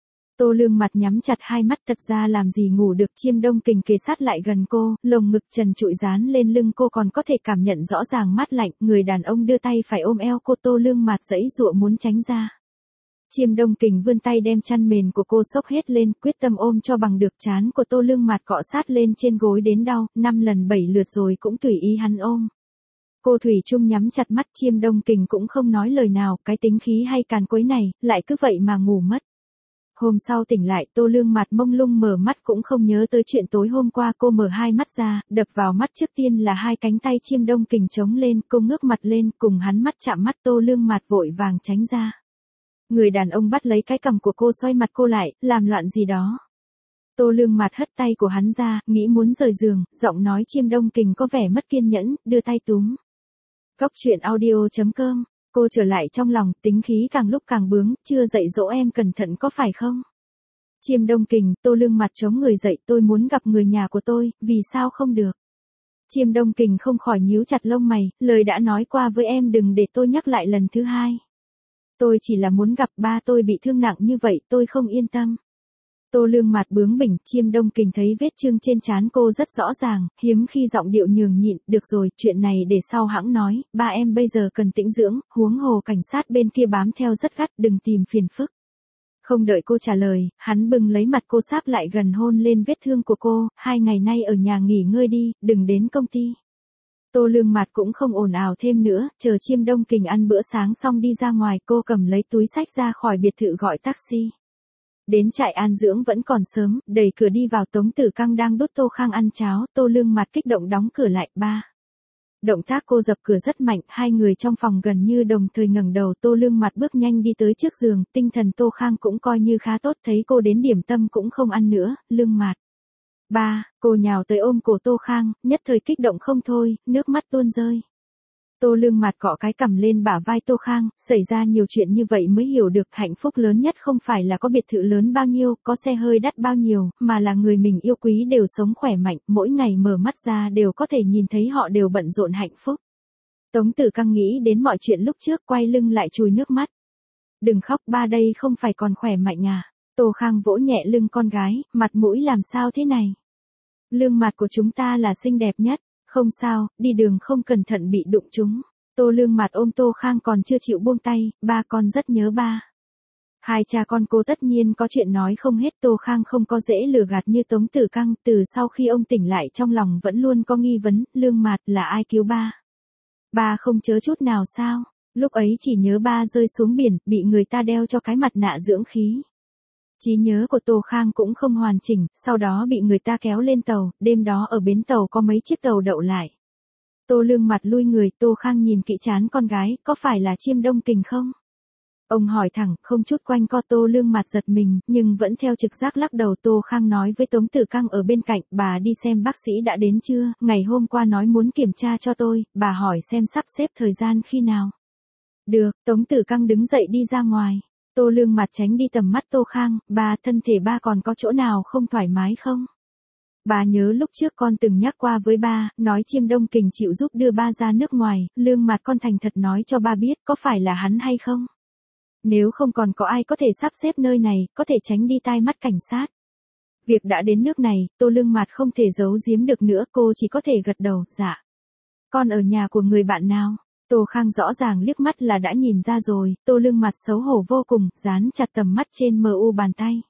Tô Lương Mạt nhắm chặt hai mắt, thật ra làm gì ngủ được. Chiêm Đông Kình kề sát lại gần cô, lồng ngực trần trụi dán lên lưng cô, còn có thể cảm nhận rõ ràng mát lạnh. Người đàn ông đưa tay phải ôm eo cô, Tô Lương Mạt giãy giụa muốn tránh ra. Chiêm Đông Kình vươn tay đem chăn mền của cô xốc hết lên, quyết tâm ôm cho bằng được. Trán của Tô Lương Mạt cọ sát lên trên gối đến đau, năm lần bảy lượt rồi cũng tùy ý hắn ôm. Cô thủy chung nhắm chặt mắt. Chiêm Đông Kình cũng không nói lời nào, cái tính khí hay càn quấy này, lại cứ vậy mà ngủ mất. Hôm sau tỉnh lại, Tô Lương Mạt mông lung mở mắt cũng không nhớ tới chuyện tối hôm qua. Cô mở hai mắt ra, đập vào mắt trước tiên là hai cánh tay Chiêm Đông Kình chống lên. Cô ngước mặt lên, cùng hắn mắt chạm mắt. Tô Lương Mạt vội vàng tránh ra. Người đàn ông bắt lấy cái cằm của cô, xoay mặt cô lại, làm loạn gì đó. Tô Lương Mạt hất tay của hắn ra, nghĩ muốn rời giường, giọng nói Chiêm Đông Kình có vẻ mất kiên nhẫn, đưa tay túm. Cốc truyện audio chấm com. Cô trở lại trong lòng, tính khí càng lúc càng bướng, chưa dạy dỗ em cẩn thận có phải không? Chiêm Đông Kình, Tô Lương Mạt chống người dậy, tôi muốn gặp người nhà của tôi, vì sao không được? Chiêm Đông Kình không khỏi nhíu chặt lông mày, lời đã nói qua với em đừng để tôi nhắc lại lần thứ hai. Tôi chỉ là muốn gặp ba tôi bị thương nặng như vậy, tôi không yên tâm. Tô Lương Mạt bướng bỉnh. Chiêm Đông Kình thấy vết chưng trên trán cô rất rõ ràng, hiếm khi giọng điệu nhường nhịn, được rồi, chuyện này để sau hãng nói, ba em bây giờ cần tĩnh dưỡng, huống hồ cảnh sát bên kia bám theo rất gắt, đừng tìm phiền phức. Không đợi cô trả lời, hắn bưng lấy mặt cô sáp lại gần hôn lên vết thương của cô, hai ngày nay ở nhà nghỉ ngơi đi, đừng đến công ty. Tô Lương Mạt cũng không ồn ào thêm nữa, chờ Chiêm Đông Kình ăn bữa sáng xong đi ra ngoài, cô cầm lấy túi xách ra khỏi biệt thự gọi taxi. Đến trại an dưỡng vẫn còn sớm, đẩy cửa đi vào, Tống Tử Căng đang đút Tô Khang ăn cháo. Tô Lương Mạt kích động đóng cửa lại. Ba. Động tác cô dập cửa rất mạnh, hai người trong phòng gần như đồng thời ngẩng đầu. Tô Lương Mạt bước nhanh đi tới trước giường, tinh thần Tô Khang cũng coi như khá tốt, thấy cô đến điểm tâm cũng không ăn nữa. Lương Mạt. Ba, cô nhào tới ôm cổ Tô Khang, nhất thời kích động không thôi, nước mắt tuôn rơi. Tô Lương Mạt cọ cái cằm lên bả vai Tô Khang, xảy ra nhiều chuyện như vậy mới hiểu được hạnh phúc lớn nhất không phải là có biệt thự lớn bao nhiêu, có xe hơi đắt bao nhiêu, mà là người mình yêu quý đều sống khỏe mạnh, mỗi ngày mở mắt ra đều có thể nhìn thấy họ đều bận rộn hạnh phúc. Tống Tử Căng nghĩ đến mọi chuyện lúc trước, quay lưng lại chùi nước mắt. Đừng khóc, ba đây không phải còn khỏe mạnh à? Tô Khang vỗ nhẹ lưng con gái, mặt mũi làm sao thế này? Lương Mạt của chúng ta là xinh đẹp nhất. Không sao, đi đường không cẩn thận bị đụng chúng. Tô Lương Mạt ôm Tô Khang còn chưa chịu buông tay, ba con rất nhớ ba. Hai cha con cô tất nhiên có chuyện nói không hết. Tô Khang không có dễ lừa gạt như Tống Tử Căng, từ sau khi ông tỉnh lại trong lòng vẫn luôn có nghi vấn, Lương Mạt là ai cứu ba? Ba không chớ chút nào sao? Lúc ấy chỉ nhớ ba rơi xuống biển, bị người ta đeo cho cái mặt nạ dưỡng khí. Trí nhớ của Tô Khang cũng không hoàn chỉnh, sau đó bị người ta kéo lên tàu, đêm đó ở bến tàu có mấy chiếc tàu đậu lại. Tô Lương Mạt lui người, Tô Khang nhìn kỹ trán con gái, có phải là Chiêm Đông Kình không? Ông hỏi thẳng, không chút quanh co. Tô Lương Mạt giật mình, nhưng vẫn theo trực giác lắc đầu. Tô Khang nói với Tống Tử Căng ở bên cạnh, bà đi xem bác sĩ đã đến chưa, ngày hôm qua nói muốn kiểm tra cho tôi, bà hỏi xem sắp xếp thời gian khi nào. Được, Tống Tử Căng đứng dậy đi ra ngoài. Tô Lương Mạt tránh đi tầm mắt Tô Khang, ba, thân thể ba còn có chỗ nào không thoải mái không? Bà nhớ lúc trước con từng nhắc qua với ba, nói Chiêm Đông Kình chịu giúp đưa ba ra nước ngoài, Lương Mạt con thành thật nói cho ba biết, có phải là hắn hay không? Nếu không còn có ai có thể sắp xếp nơi này, có thể tránh đi tai mắt cảnh sát. Việc đã đến nước này, Tô Lương Mạt không thể giấu giếm được nữa, cô chỉ có thể gật đầu, dạ. Con ở nhà của người bạn nào? Tô Khang rõ ràng liếc mắt là đã nhìn ra rồi, Tô Lương Mạt xấu hổ vô cùng, dán chặt tầm mắt trên mờ u bàn tay.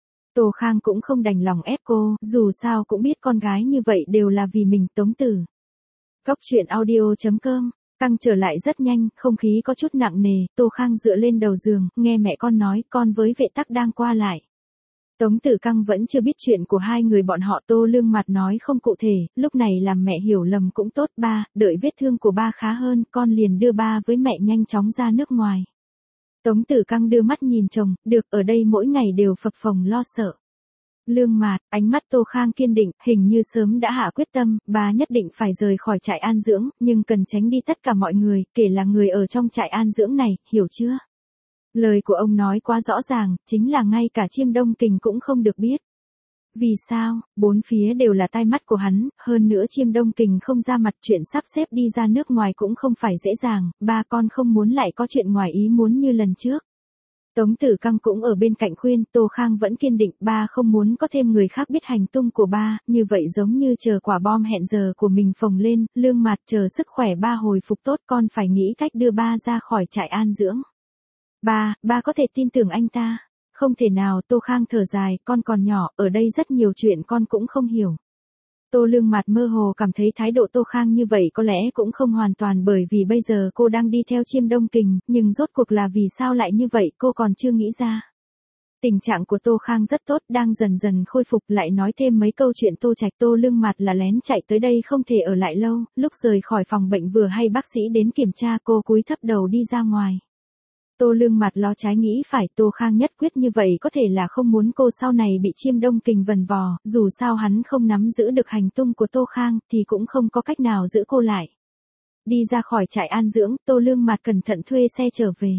Tô Khang cũng không đành lòng ép cô, dù sao cũng biết con gái như vậy đều là vì mình. Tống Tử. Cốc truyện audio chấm com. Căng trở lại rất nhanh, không khí có chút nặng nề, Tô Khang dựa lên đầu giường, nghe mẹ con nói, con với vệ tắc đang qua lại. Tống Tử Căng vẫn chưa biết chuyện của hai người bọn họ. Tô Lương Mạt nói không cụ thể, lúc này làm mẹ hiểu lầm cũng tốt. Ba, đợi vết thương của ba khá hơn, con liền đưa ba với mẹ nhanh chóng ra nước ngoài. Tống Tử Căng đưa mắt nhìn chồng, được, ở đây mỗi ngày đều phập phồng lo sợ. Lương Mạt, ánh mắt Tô Khang kiên định, hình như sớm đã hạ quyết tâm, bà nhất định phải rời khỏi trại an dưỡng, nhưng cần tránh đi tất cả mọi người, kể là người ở trong trại an dưỡng này, hiểu chưa? Lời của ông nói quá rõ ràng, chính là ngay cả Chiêm Đông Kình cũng không được biết. Vì sao? Bốn phía đều là tai mắt của hắn, hơn nữa Chiêm Đông Kình không ra mặt, chuyện sắp xếp đi ra nước ngoài cũng không phải dễ dàng, ba con không muốn lại có chuyện ngoài ý muốn như lần trước. Tống Tử Căng cũng ở bên cạnh khuyên, Tô Khang vẫn kiên định, ba không muốn có thêm người khác biết hành tung của ba, như vậy giống như chờ quả bom hẹn giờ của mình phồng lên, Lương Mạt chờ sức khỏe ba hồi phục tốt, con phải nghĩ cách đưa ba ra khỏi trại an dưỡng. Ba, ba có thể tin tưởng anh ta. Không thể nào, Tô Khang thở dài, con còn nhỏ, ở đây rất nhiều chuyện con cũng không hiểu. Tô Lương Mạt mơ hồ cảm thấy thái độ Tô Khang như vậy có lẽ cũng không hoàn toàn bởi vì bây giờ cô đang đi theo Chiêm Đông Kình, nhưng rốt cuộc là vì sao lại như vậy cô còn chưa nghĩ ra. Tình trạng của Tô Khang rất tốt, đang dần dần khôi phục, lại nói thêm mấy câu chuyện Tô Trạch. Tô Lương Mạt là lén chạy tới đây không thể ở lại lâu, lúc rời khỏi phòng bệnh vừa hay bác sĩ đến kiểm tra, cô cúi thấp đầu đi ra ngoài. Tô Lương Mạt lo trái nghĩ phải, Tô Khang nhất quyết như vậy có thể là không muốn cô sau này bị Chiêm Đông Kình vần vò, dù sao hắn không nắm giữ được hành tung của Tô Khang thì cũng không có cách nào giữ cô lại. Đi ra khỏi trại an dưỡng, Tô Lương Mạt cẩn thận thuê xe trở về.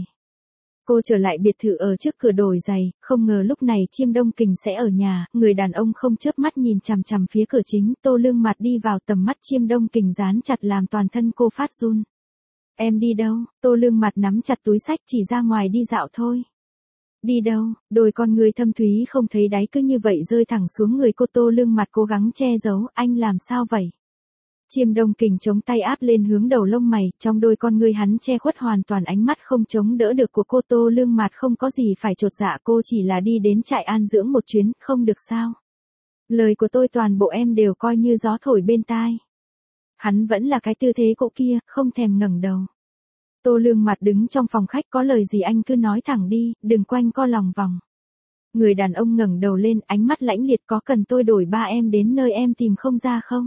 Cô trở lại biệt thự ở trước cửa đổi giày, không ngờ lúc này Chiêm Đông Kình sẽ ở nhà, người đàn ông không chớp mắt nhìn chằm chằm phía cửa chính, Tô Lương Mạt đi vào tầm mắt Chiêm Đông Kình dán chặt làm toàn thân cô phát run. Em đi đâu? Tô Lương Mạt nắm chặt túi xách, chỉ ra ngoài đi dạo thôi. Đi đâu? Đôi con người thâm thúy không thấy đáy cứ như vậy rơi thẳng xuống người cô. Tô Lương Mạt cố gắng che giấu, anh làm sao vậy? Chiêm Đông Kình chống tay áp lên hướng đầu lông mày, trong đôi con ngươi hắn che khuất hoàn toàn ánh mắt không chống đỡ được của cô. Tô Lương Mạt không có gì phải chột dạ, cô chỉ là đi đến trại an dưỡng một chuyến, không được sao? Lời của tôi toàn bộ em đều coi như gió thổi bên tai. Hắn vẫn là cái tư thế cũ kia, không thèm ngẩng đầu. Tô Lương Mạt đứng trong phòng khách, có lời gì anh cứ nói thẳng đi, đừng quanh co lòng vòng. Người đàn ông ngẩng đầu lên, ánh mắt lãnh liệt, có cần tôi đổi ba em đến nơi em tìm không ra không?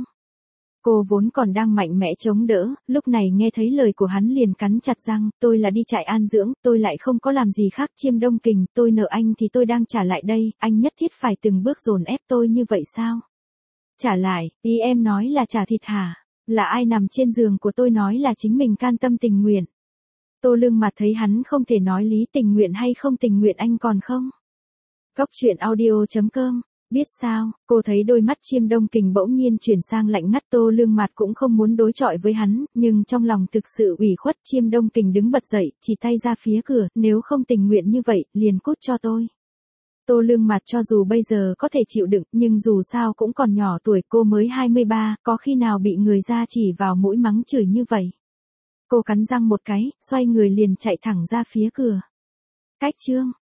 Cô vốn còn đang mạnh mẽ chống đỡ, lúc này nghe thấy lời của hắn liền cắn chặt răng, tôi là đi trại an dưỡng, tôi lại không có làm gì khác. Chiêm Đông Kình, tôi nợ anh thì tôi đang trả lại đây, anh nhất thiết phải từng bước dồn ép tôi như vậy sao? Trả lại, ý em nói là trả thịt hả? Là ai nằm trên giường của tôi nói là chính mình can tâm tình nguyện? Tô Lương Mạt thấy hắn không thể nói lý, tình nguyện hay không tình nguyện anh còn không? Cốc truyện audio chấm com. Biết sao, cô thấy đôi mắt Chiêm Đông Kình bỗng nhiên chuyển sang lạnh ngắt. Tô Lương Mạt cũng không muốn đối chọi với hắn, nhưng trong lòng thực sự ủy khuất. Chiêm Đông Kình đứng bật dậy, chỉ tay ra phía cửa, nếu không tình nguyện như vậy, liền cút cho tôi. Tô Lương Mạt cho dù bây giờ có thể chịu đựng, nhưng dù sao cũng còn nhỏ tuổi, cô mới hai mươi ba, có khi nào bị người ra chỉ vào mũi mắng chửi như vậy. Cô cắn răng một cái, xoay người liền chạy thẳng ra phía cửa. Cách chương